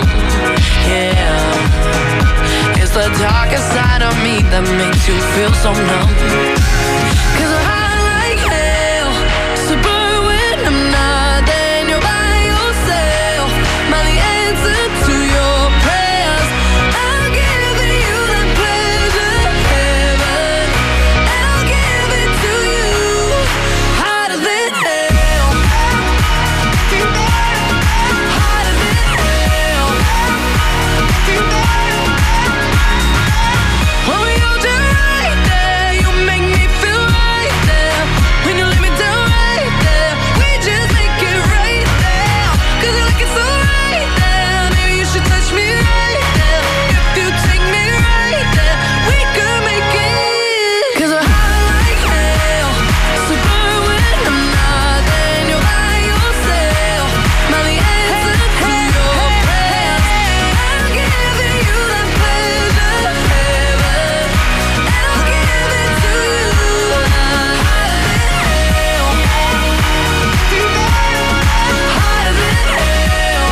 yeah. It's the darker side of me that makes you feel so numb. 'Cause I like hell to burn when I'm not there and you're by yourself. Man, the answer to your prayers, I'll give you that pleasure heaven, and I'll give it to you hotter than hell. Hotter than hell. When we hold you right there, you make me feel right there. When you lay me down right there, we just make it right there. 'Cause you like it so right there. Maybe you should touch me right there. If you take me right there, we could make it. 'Cause we're hot like hell, so burn when I'm not there and you're by yourself. Man, the answer to your prayers, I'm giving you that pleasure heaven, and I'll give it to you hotter than hell. Hotter than hell.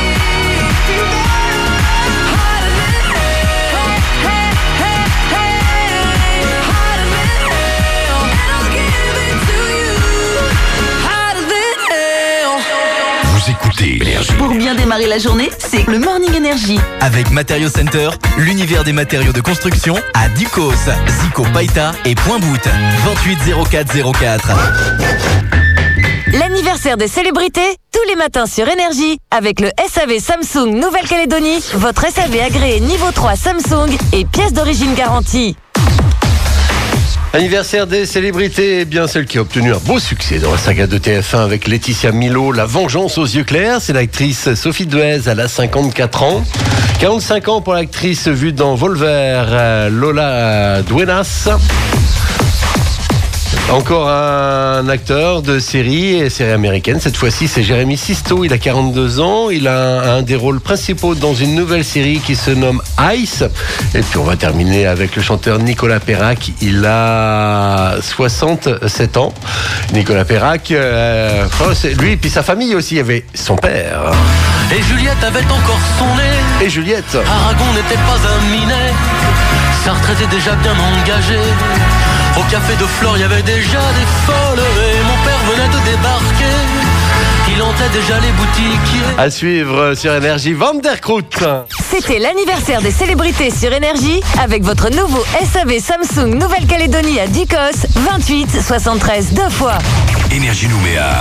Hotter than hell. Hotter than hell. And I'll give it to you hotter than hell. Vous écoutez Énergie. Pour bien démarrer la journée, c'est le Morning Energy. Avec Matériaux Center, l'univers des matériaux de construction à Ducos, Zico Paita et Point Bout. 28 04 04. L'anniversaire des célébrités, tous les matins sur Énergie, avec le SAV Samsung Nouvelle-Calédonie, votre SAV agréé niveau 3 Samsung et pièces d'origine garantie. Anniversaire des célébrités, eh bien celle qui a obtenu un beau succès dans la saga de TF1 avec Laetitia Milo, La Vengeance aux yeux clairs, c'est l'actrice Sophie Duez, elle a 54 ans. 45 ans pour l'actrice vue dans Volver, Lola Duenas. Encore un acteur de série américaine. Cette fois-ci, c'est Jérémy Sisto. Il a 42 ans. Il a un des rôles principaux dans une nouvelle série qui se nomme Ice. Et puis, on va terminer avec le chanteur Nicolas Perrac. Il a 67 ans. Nicolas Perrac, lui et puis sa famille aussi. Il y avait son père. Et Juliette avait encore son nez. Et Juliette. Aragon n'était pas un minet. Sartre était déjà bien engagé. Au café de Flore, il y avait déjà des folles. Et mon père venait de débarquer. Il hantait déjà les boutiquiers. À suivre sur Énergie, Van der Kroot. C'était l'anniversaire des célébrités sur Énergie avec votre nouveau SAV Samsung Nouvelle-Calédonie à Ducos, 28 73 2 fois. Énergie Nouméa.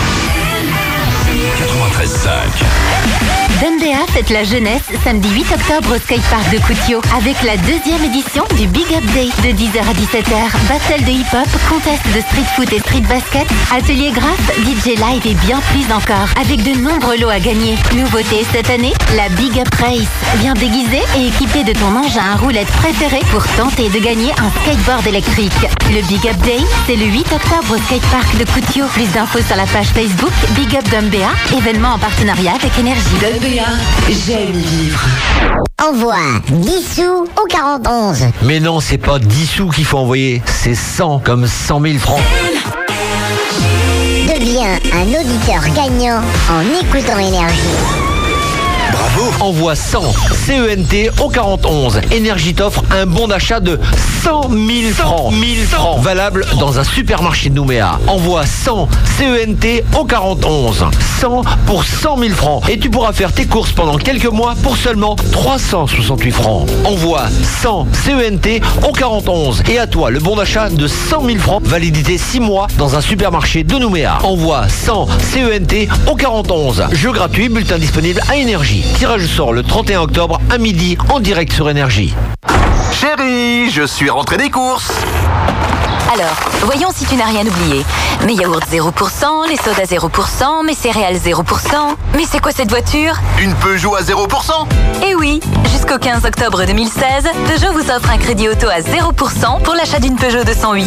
93.5. Dendéa fête la jeunesse samedi 8 octobre au skatepark de Koutio avec la deuxième édition du Big Up Day de 10h à 17h. Battle de hip-hop, contest de street foot et street basket, atelier graphe, DJ live et bien plus encore avec de nombreux lots à gagner. Nouveauté cette année, la Big Up Race. Viens déguisé et équipé de ton engin à roulette préféré pour tenter de gagner un skateboard électrique. Le Big Up Day, c'est le 8 octobre au skatepark de Koutio. Plus d'infos sur la page Facebook Big Up Dendéa, événement en partenariat avec Énergie. Dendéa, j'aime vivre. Envoie 10 sous au 41. Mais non, c'est pas 10 sous qu'il faut envoyer, c'est 100 comme 100 000 francs. Deviens un auditeur gagnant en écoutant Énergie. Bravo Bravo. Envoie 100 CENT au 4011. Énergie t'offre un bon d'achat de 100 000 francs. 100 000 francs. Valable dans un supermarché de Nouméa. Envoie 100 CENT au 4011. 100 pour 100 000 francs. Et tu pourras faire tes courses pendant quelques mois pour seulement 368 francs. Envoie 100 CENT au 4011. Et à toi, le bon d'achat de 100 000 francs. Validité 6 mois dans un supermarché de Nouméa. Envoie 100 CENT au 4011. Jeu gratuit, bulletin disponible à Énergie. Tirage sort le 31 octobre à midi en direct sur Énergie. Chérie, je suis rentré des courses. Alors, voyons si tu n'as rien oublié. Mes yaourts 0%, les sodas 0%, mes céréales 0%. Mais c'est quoi cette voiture? Une Peugeot à 0%. Eh oui, jusqu'au 15 octobre 2016, Peugeot vous offre un crédit auto à 0% pour l'achat d'une Peugeot 208.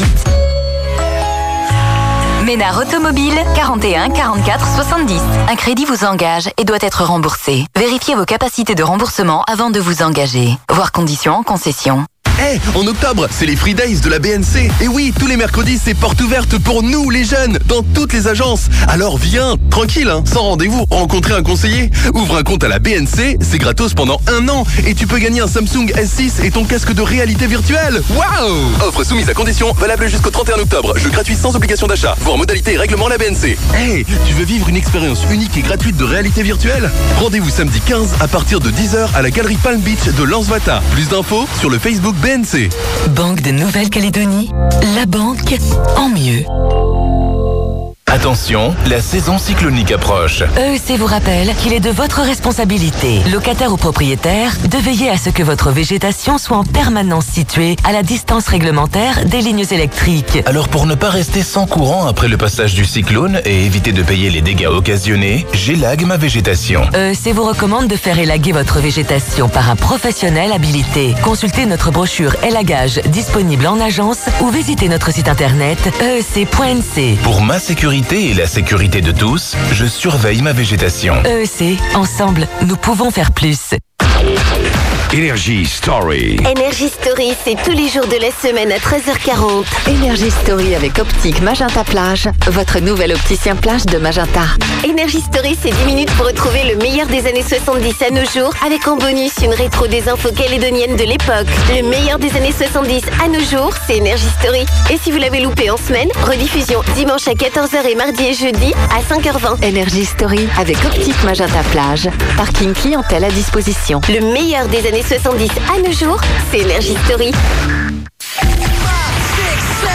Ménard Automobile, 41 44 70. Un crédit vous engage et doit être remboursé. Vérifiez vos capacités de remboursement avant de vous engager. Voir conditions en concession. En octobre, c'est les Free Days de la BNC. Et oui, tous les mercredis, c'est porte ouverte pour nous, les jeunes, dans toutes les agences. Alors viens, tranquille, sans rendez-vous, rencontrer un conseiller. Ouvre un compte à la BNC, c'est gratos pendant 1 an. Et tu peux gagner un Samsung S6 et ton casque de réalité virtuelle. Waouh! Offre soumise à condition, valable jusqu'au 31 octobre. Jeu gratuit sans obligation d'achat. Voir modalité et règlement à la BNC. Tu veux vivre une expérience unique et gratuite de réalité virtuelle? Rendez-vous samedi 15 à partir de 10h à la galerie Palm Beach de Lansvata. Plus d'infos sur le Facebook BNC. Banque de Nouvelle-Calédonie, la banque en mieux. Attention, la saison cyclonique approche. EEC vous rappelle qu'il est de votre responsabilité, locataire ou propriétaire, de veiller à ce que votre végétation soit en permanence située à la distance réglementaire des lignes électriques. Alors pour ne pas rester sans courant après le passage du cyclone et éviter de payer les dégâts occasionnés, j'élague ma végétation. EEC vous recommande de faire élaguer votre végétation par un professionnel habilité. Consultez notre brochure élagage disponible en agence ou visitez notre site internet eec.nc. Pour ma sécurité et la sécurité de tous, je surveille ma végétation. EEC, ensemble, nous pouvons faire plus. Énergie Story. Énergie Story, c'est tous les jours de la semaine à 13h40. Énergie Story avec Optique Magenta Plage, votre nouvel opticien plage de Magenta. Énergie Story, c'est 10 minutes pour retrouver le meilleur des années 70 à nos jours, avec en bonus une rétro des infos calédoniennes de l'époque. Le meilleur des années 70 à nos jours, c'est Énergie Story. Et si vous l'avez loupé en semaine, rediffusion dimanche à 14h et mardi et jeudi à 5h20. Énergie Story avec Optique Magenta Plage. Parking clientèle à disposition. Le meilleur des années 70 à nos jours, c'est Énergie Story. 5, 6, 7,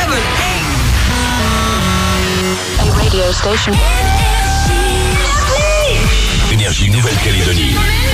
8. A radio station. Énergie Nouvelle-Calédonie.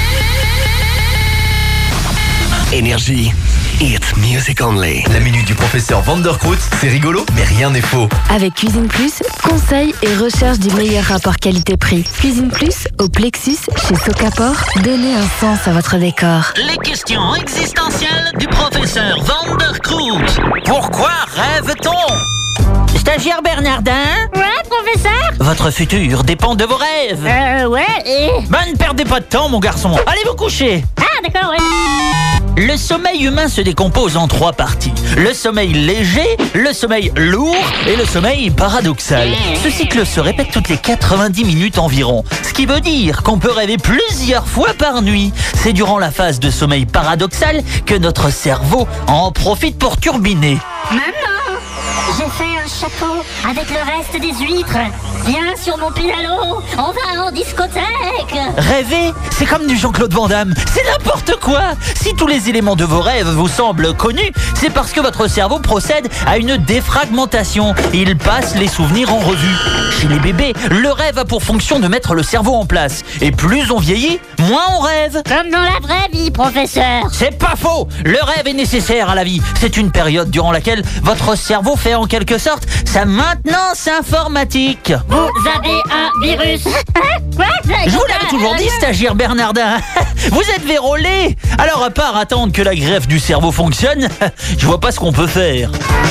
Énergie. It's music only. La minute du professeur Vanderkroot, c'est rigolo, mais rien n'est faux. Avec Cuisine Plus, conseil et recherche du meilleur rapport qualité-prix. Cuisine Plus, au Plexus, chez Socapor, donnez un sens à votre décor. Les questions existentielles du professeur Vanderkroot. Pourquoi rêve-t-on? Stagiaire Bernardin? Ouais, professeur? Votre futur dépend de vos rêves. Ouais, et... Ben, ne perdez pas de temps, mon garçon. Allez vous coucher. Ah, d'accord, ouais. Le sommeil humain se décompose en 3 parties. Le sommeil léger, le sommeil lourd et le sommeil paradoxal. Ce cycle se répète toutes les 90 minutes environ. Ce qui veut dire qu'on peut rêver plusieurs fois par nuit. C'est durant la phase de sommeil paradoxal que notre cerveau en profite pour turbiner. Maman, j'ai fait un chapeau avec le reste des huîtres. Viens sur mon pédalo, on va en discothèque. Rêver, c'est comme du Jean-Claude Van Damme. C'est n'importe quoi. Si tous les éléments de vos rêves vous semblent connus, c'est parce que votre cerveau procède à une défragmentation. Il passe les souvenirs en revue. Chez les bébés, le rêve a pour fonction de mettre le cerveau en place. Et plus on vieillit, moins on rêve. Comme dans la vraie vie, professeur. C'est pas faux. Le rêve est nécessaire à la vie. C'est une période durant laquelle votre cerveau fait en quelque sorte sa maintenance informatique. Vous avez un virus. Quoi? Je vous l'avais toujours dit, stagiaire Bernardin. Vous êtes vérolé. Alors à part attendre que la greffe du cerveau fonctionne, je vois pas ce qu'on peut faire.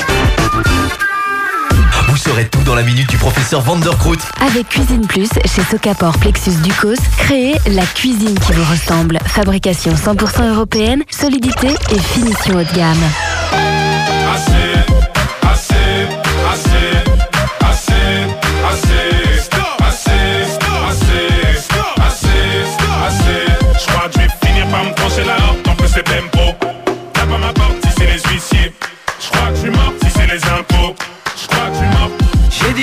Vous saurez tout dans la minute du professeur Vanderkroot. Avec Cuisine Plus, chez Socapor Plexus Ducos, créez la cuisine qui vous ressemble. Fabrication 100% européenne, solidité et finition haut de gamme.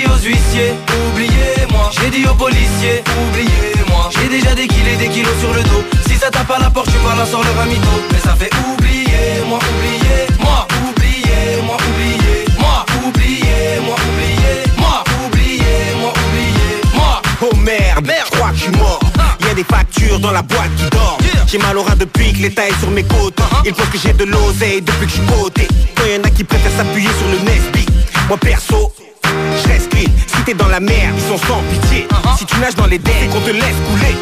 dit aux huissiers, oubliez-moi. J'ai dit aux policiers, oubliez-moi. J'ai déjà des kilos sur le dos. Si ça tape à la porte, je suis pas là, sors leur amito. Mais ça fait oubliez-moi, oubliez-moi. Oubliez-moi, oubliez-moi. Oubliez-moi, oubliez-moi. Oubliez-moi, oubliez-moi. Oh merde, je crois que je suis mort. Y'a des factures dans la boîte qui dort. J'ai mal au rein depuis que l'État est sur mes côtes. Ils pensent que j'ai de l'oseille depuis que je suis coté. Quand y'en a qui préfèrent s'appuyer sur le Nesby, moi perso, je reste clean. Si t'es dans la merde, ils sont sans pitié. Si tu nages dans les dents, qu'on te laisse couler.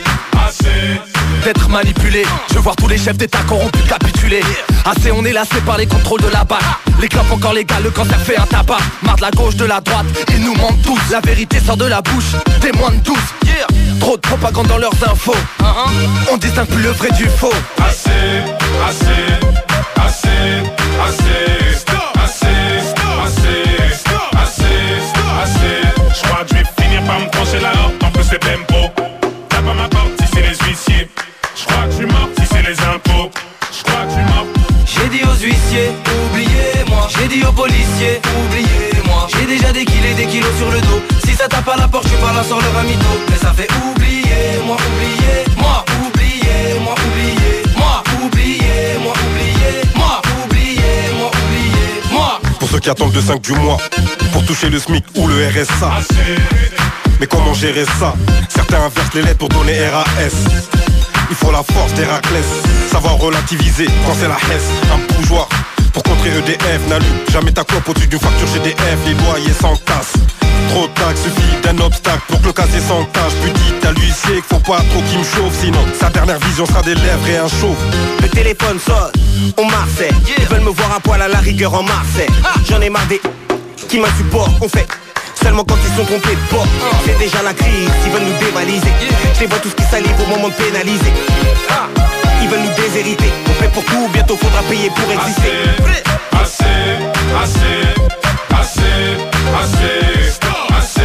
Assez d'être manipulé. Je veux voir tous les chefs d'État corrompus capituler. Assez, on est lassé par les contrôles de la BAC. Les clopes encore légales, le cancer fait un tabac. Marre de la gauche, de la droite, ils nous mentent tous. La vérité sort de la bouche, témoins de tous. Trop de propagande dans leurs infos. On distingue plus le vrai du faux. Assez, assez, assez, assez. Stop, assez, stop, assez, stop, assez, assez. Je crois que je vais finir par me trancher la horte. En plus c'est tempo. Tape à ma porte si c'est les huissiers. Je crois que je suis mort si c'est les impôts. Je crois que je suis mort. J'ai dit aux huissiers, oubliez-moi. J'ai dit aux policiers, oubliez-moi. J'ai déjà des kilos sur le dos. Si ça tape à la porte, je suis pas là, sors leur amito. Mais ça fait oubliez-moi, oubliez-moi. Oubliez-moi, oubliez-moi. Oubliez-moi, oubliez-moi. Oubliez-moi, oubliez-moi. Pour ceux qui attendent le 5 du mois, pour toucher le SMIC ou le RSA. Mais comment gérer ça? Certains inversent les lettres pour donner RAS. Il faut la force d'Héraclès, savoir relativiser quand c'est la Hesse. Un bougeoir pour contrer EDF. N'allume jamais ta clope au-dessus d'une facture GDF. Les loyers s'entassent. Trop de taxes, suffit d'un obstacle pour que le casier s'entache. Plus dit à l'huissier qu'il faut pas trop qu'il me chauffe. Sinon sa dernière vision sera des lèvres et un chauve. Le téléphone sonne, on Marseille. Ils veulent me voir à poil à la rigueur en Marseille. J'en ai marre des qui m'insupportent. On fait seulement quand ils sont trompés de bord. C'est déjà la crise, ils veulent nous dévaliser. Je les vois tous qui salivent au moment de pénaliser. Ils veulent nous déshériter. On paie pour tout, bientôt faudra payer pour exister. Assez, assez, assez, assez,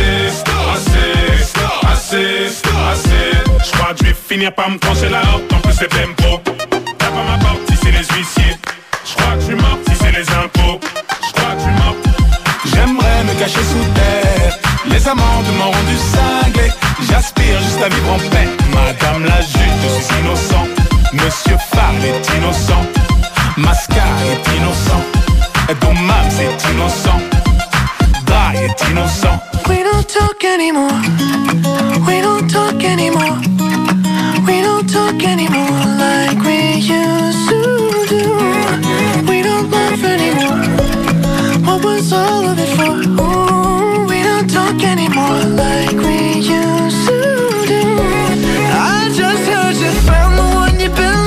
assez, assez, assez. Je crois que je vais finir par me trancher la horte. En plus c'est tempo. Tape à ma porte si c'est les huissiers. Je crois que je suis mort si c'est les impôts. Je crois que je suis mort. J'aimerais me cacher sous terre. Les amendes m'ont rendu cinglé. J'aspire juste à vivre en paix. Madame la juge, je suis innocent. Monsieur Farl est innocent. Mascar est innocent. Domam c'est innocent. Dry est innocent. We don't talk anymore. We don't talk anymore. We don't talk anymore like we used to do. We don't laugh anymore. What was all of it for? Ooh, we don't talk anymore like we used to do. I just heard you found the one you've been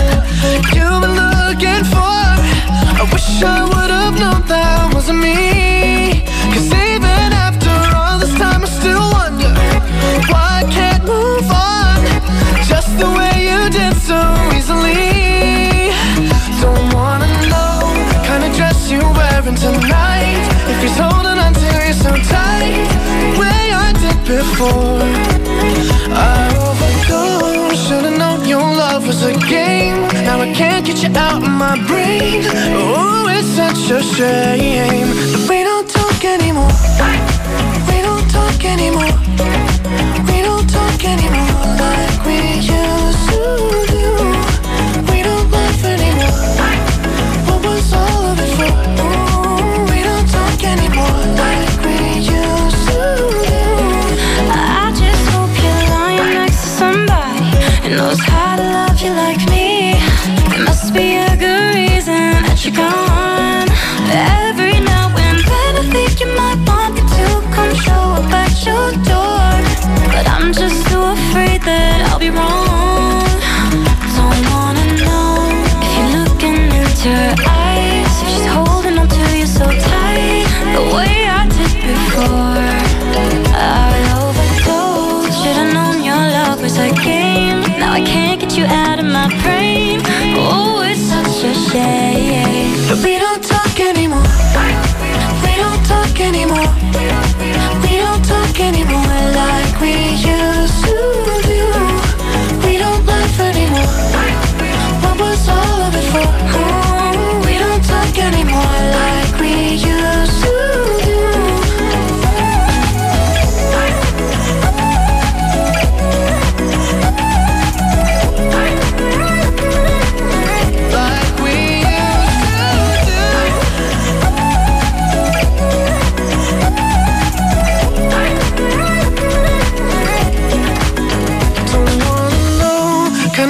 looking for. I wish I would've known that wasn't me. Cause even after all this time I still wonder why I can't move on just the way you did so easily. Don't wanna know the kind of dress you're wearing tonight. If he's holding on to you so tight, the way I did before. I overdosed, should've known your love was a game. Now I can't get you out of my brain. Oh, it's such a shame that we don't talk anymore. We don't talk anymore. We don't talk anymore like we used to do. We don't laugh anymore. What was all of it for? Ooh, we don't talk anymore like we used to do. I just hope you're lying next to somebody who knows how to love you like me. There must be a good reason that you're gone. Every now and then I think you might want me to come show up at your door, but I'm just too afraid that I'll be wrong. Don't wanna know if you're looking into her eyes, if she's holding on to you so tight, the way I did before. I overdosed, should've known your love was a game. Now I can't get you out of my brain. Oh, it's such a shame that we don't talk anymore. We don't talk anymore. We don't talk anymore like we used to.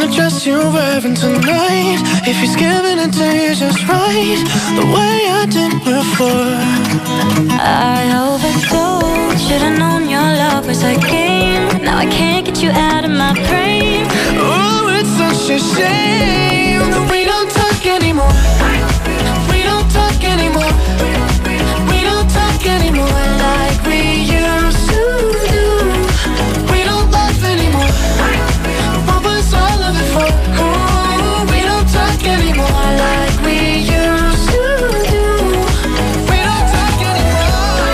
dress you're wearing tonight. If he's giving it to you just right, the way I did before. I overdosed. Should've known your love was a game. Now I can't get you out of my brain. Oh, it's such a shame that we don't talk anymore. We don't talk anymore. We don't talk anymore like we used to do. We don't laugh anymore. What was all of it for? Oh, we don't talk anymore like we used to do. We don't talk anymore.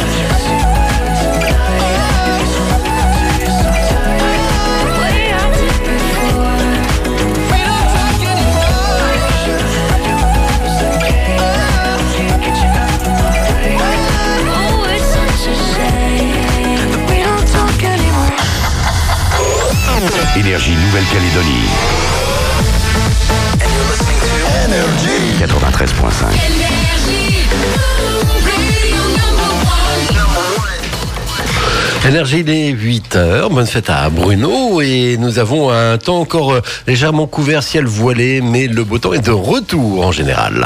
Way I did before. We don't talk anymore. Oh, it's such a shame that we don't talk anymore. Énergie Nouvelle-Calédonie. 93.5. Énergie des 8h, bonne fête à Bruno et nous avons un temps encore légèrement couvert, ciel voilé, mais le beau temps est de retour en général.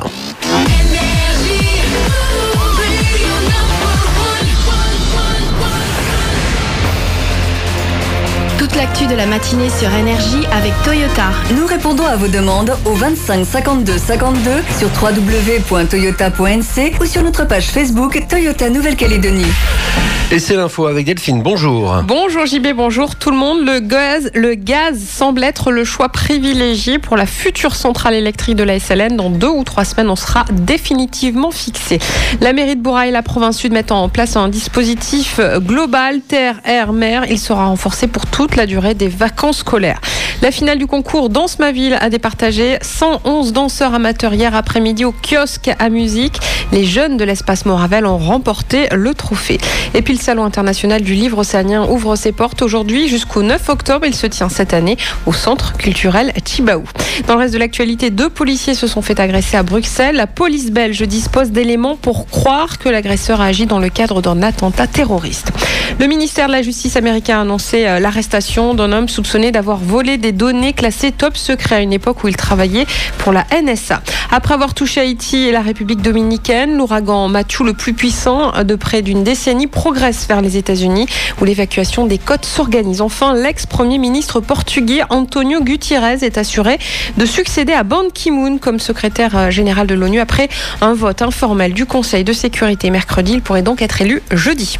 Toute l'actu de la matinée sur Énergie avec Toyota. Nous répondons à vos demandes au 25 52 52 sur www.toyota.nc ou sur notre page Facebook Toyota Nouvelle-Calédonie. Et c'est l'info avec Delphine, bonjour. Bonjour JB, bonjour tout le monde. Le gaz semble être le choix privilégié pour la future centrale électrique de la SLN. Dans 2 ou 3 semaines, on sera définitivement fixé. La mairie de Bourail et la province sud mettent en place un dispositif global, terre, air, mer. Il sera renforcé pour toute la durée des vacances scolaires. La finale du concours Danse ma ville a départagé 111 danseurs amateurs hier après-midi au kiosque à musique. Les jeunes de l'espace Moravel ont remporté le trophée. Et puis le Salon international du livre océanien ouvre ses portes aujourd'hui jusqu'au 9 octobre. Il se tient cette année au centre culturel Chibaou. Dans le reste de l'actualité, 2 policiers se sont fait agresser à Bruxelles. La police belge dispose d'éléments pour croire que l'agresseur a agi dans le cadre d'un attentat terroriste. Le ministère de la Justice américain a annoncé l'arrestation d'un homme soupçonné d'avoir volé des données classées top secret à une époque où il travaillait pour la NSA. Après avoir touché Haïti et la République dominicaine, l'ouragan Matthew, le plus puissant de près d'une décennie, progresse vers les États-Unis où l'évacuation des côtes s'organise. Enfin, l'ex-premier ministre portugais António Guterres est assuré de succéder à Ban Ki-moon comme secrétaire général de l'ONU après un vote informel du Conseil de sécurité mercredi. Il pourrait donc être élu jeudi.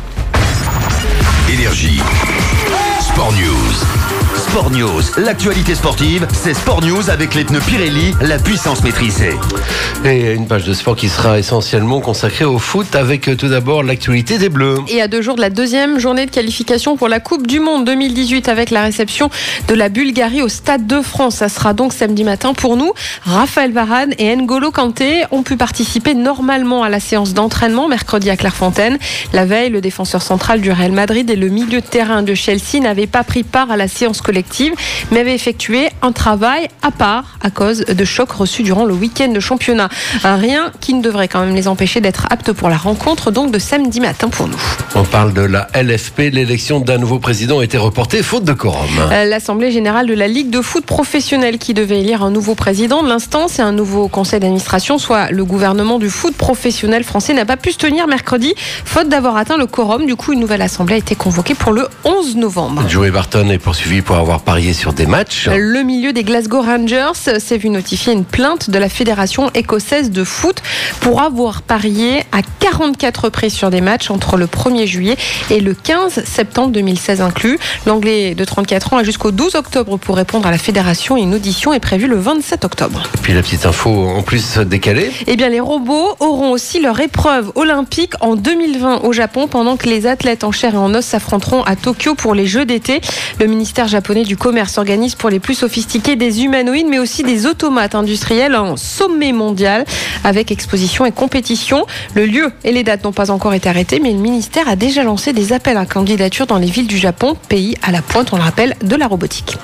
Énergie. Sport News. Sport News, l'actualité sportive, c'est Sport News avec les pneus Pirelli, la puissance maîtrisée. Et une page de sport qui sera essentiellement consacrée au foot avec tout d'abord l'actualité des Bleus. Et à 2 jours de la 2e journée de qualification pour la Coupe du Monde 2018 avec la réception de la Bulgarie au Stade de France. Ça sera donc samedi matin pour nous. Raphaël Varane et N'Golo Kanté ont pu participer normalement à la séance d'entraînement mercredi à Clairefontaine. La veille, le défenseur central du Real Madrid et le milieu de terrain de Chelsea n'avaient pas pris part à la séance collective, mais avaient effectué un travail à part à cause de chocs reçus durant le week-end de championnat. Rien qui ne devrait quand même les empêcher d'être aptes pour la rencontre donc de samedi matin pour nous. On parle de la LFP. L'élection d'un nouveau président a été reportée faute de quorum. L'Assemblée générale de la Ligue de foot professionnelle qui devait élire un nouveau président de l'instance et un nouveau conseil d'administration, soit le gouvernement du foot professionnel français, n'a pas pu se tenir mercredi faute d'avoir atteint le quorum. Du coup, une nouvelle assemblée a été convoquée pour le 11 novembre. Joey Barton est poursuivi pour avoir parié sur des matchs. Le milieu des Glasgow Rangers s'est vu notifier une plainte de la Fédération écossaise de foot pour avoir parié à 44 reprises sur des matchs entre le 1er juillet et le 15 septembre 2016 inclus. L'Anglais de 34 ans a jusqu'au 12 octobre pour répondre à la Fédération et une audition est prévue le 27 octobre. Et puis la petite info en plus décalée. Eh bien, les robots auront aussi leur épreuve olympique en 2020 au Japon pendant que les athlètes en chair et en os s'affronteront à Tokyo pour les Jeux d'été. Le ministère japonais du Commerce organise pour les plus sophistiqués des humanoïdes mais aussi des automates industriels en sommet mondial avec exposition et compétition. Le lieu et les dates n'ont pas encore été arrêtés mais le ministère a déjà lancé des appels à candidature dans les villes du Japon, pays à la pointe, on le rappelle, de la robotique.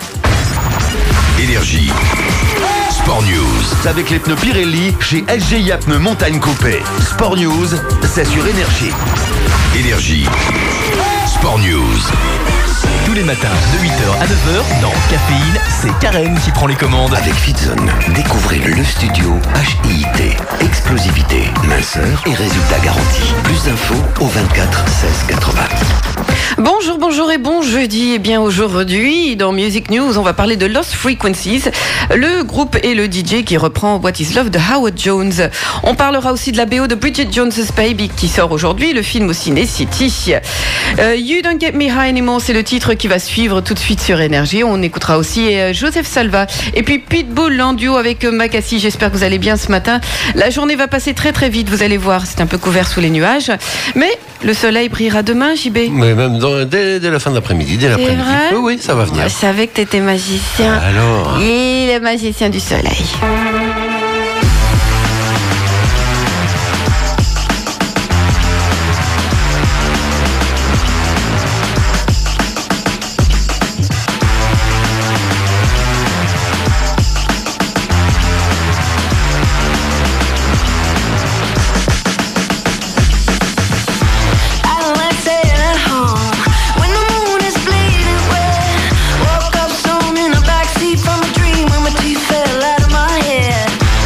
Énergie. Sport News. Avec les pneus Pirelli chez SGIA Pneus Montagne Coupé. Sport News, c'est sur Énergie. Énergie. Sport News. Tous les matins. matin, de 8h à 9h, dans Caféine, c'est Karen qui prend les commandes. Avec Fitzone, découvrez le studio HIIT. Explosivité, minceur et résultats garantis. Plus d'infos au 24 16 80. Bonjour et bon jeudi. Eh bien aujourd'hui, dans Music News, on va parler de Lost Frequencies, le groupe et le DJ qui reprend What Is Love de Howard Jones. On parlera aussi de la BO de Bridget Jones's Baby qui sort aujourd'hui, le film au Ciné City. You Don't Get Me High Anymore, c'est le titre qui va suivre tout de suite sur Énergie. On écoutera aussi Joseph Salva et puis Pitbull en duo avec Makassi. J'espère que vous allez bien ce matin. La journée va passer très très vite, vous allez voir, c'est un peu couvert sous les nuages, mais le soleil brillera demain, JB. Mais même dès la fin de l'après-midi, dès l'après-midi. Oui, ça va venir. Je savais que t'étais magicien. Alors. Il est magicien du soleil. Fell out of my head.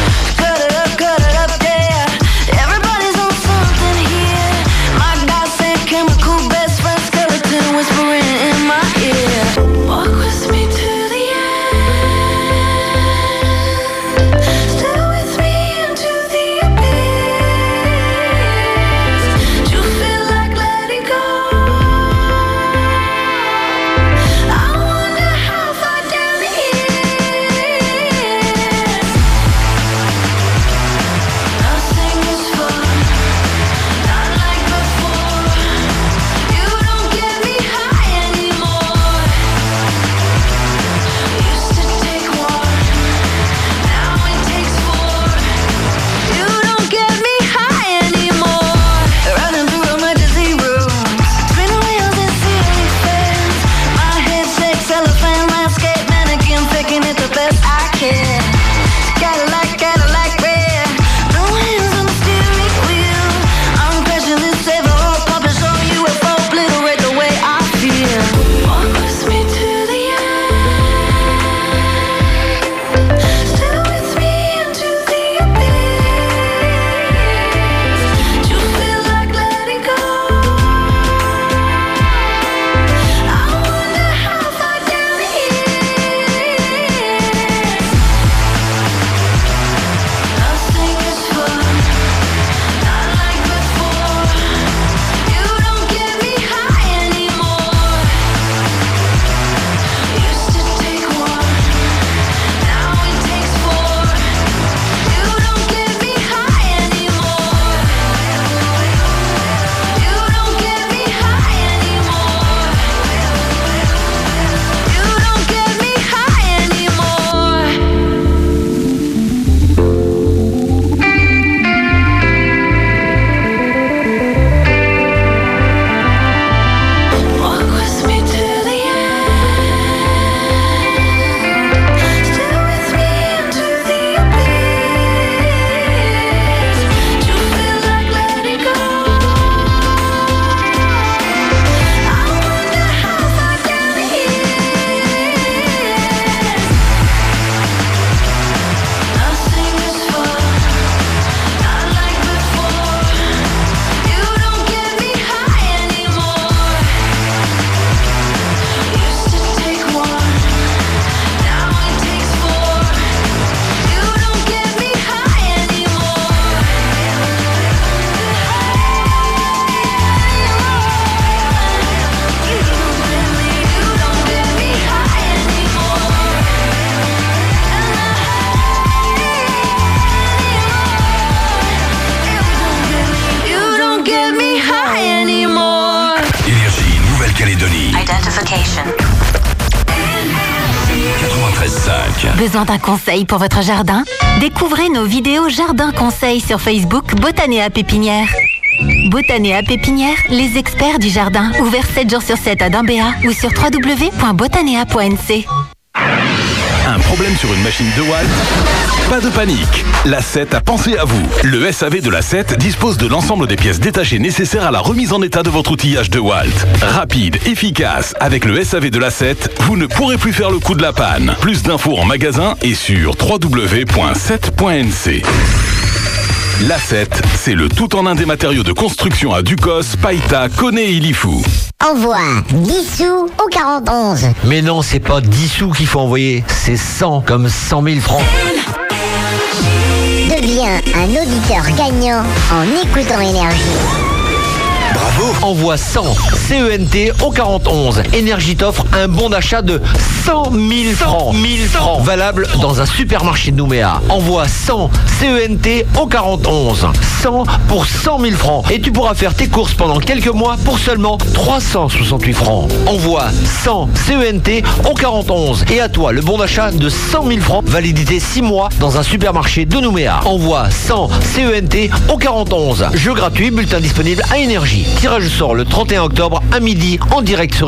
Identification. 93.5. Besoin d'un conseil pour votre jardin? Découvrez nos vidéos Jardin Conseil sur Facebook Botanéa Pépinière. Botanéa Pépinière, les experts du jardin. Ouvert 7 jours sur 7 à Dambéa ou sur www.botanéa.nc. Un problème sur une machine DeWalt? Pas de panique, l'A7 a pensé à vous. Le SAV de l'A7 dispose de l'ensemble des pièces détachées nécessaires à la remise en état de votre outillage DeWalt. Rapide, efficace, avec le SAV de l'A7, vous ne pourrez plus faire le coup de la panne. Plus d'infos en magasin et sur www.7.nc. L'A7, c'est le tout-en-un des matériaux de construction à Ducos, Païta, Koné et Ilifou. Envoie 10 sous au 41. Mais non, c'est pas 10 sous qu'il faut envoyer, c'est 100, comme 100 000 francs. Deviens un auditeur gagnant en écoutant Énergie. Bravo. Envoie 100 CENT au 41. Énergie t'offre un bon d'achat de 100 000 francs. 1000 francs. Valable dans un supermarché de Nouméa. Envoie 100 CENT au 41. 100 pour 100 000 francs. Et tu pourras faire tes courses pendant quelques mois pour seulement 368 francs. Envoie 100 CENT au 41. Et à toi, le bon d'achat de 100 000 francs. Validité 6 mois dans un supermarché de Nouméa. Envoie 100 CENT au 41. Jeu gratuit, bulletin disponible à Énergie. Tirage au sort le 31 octobre à midi en direct sur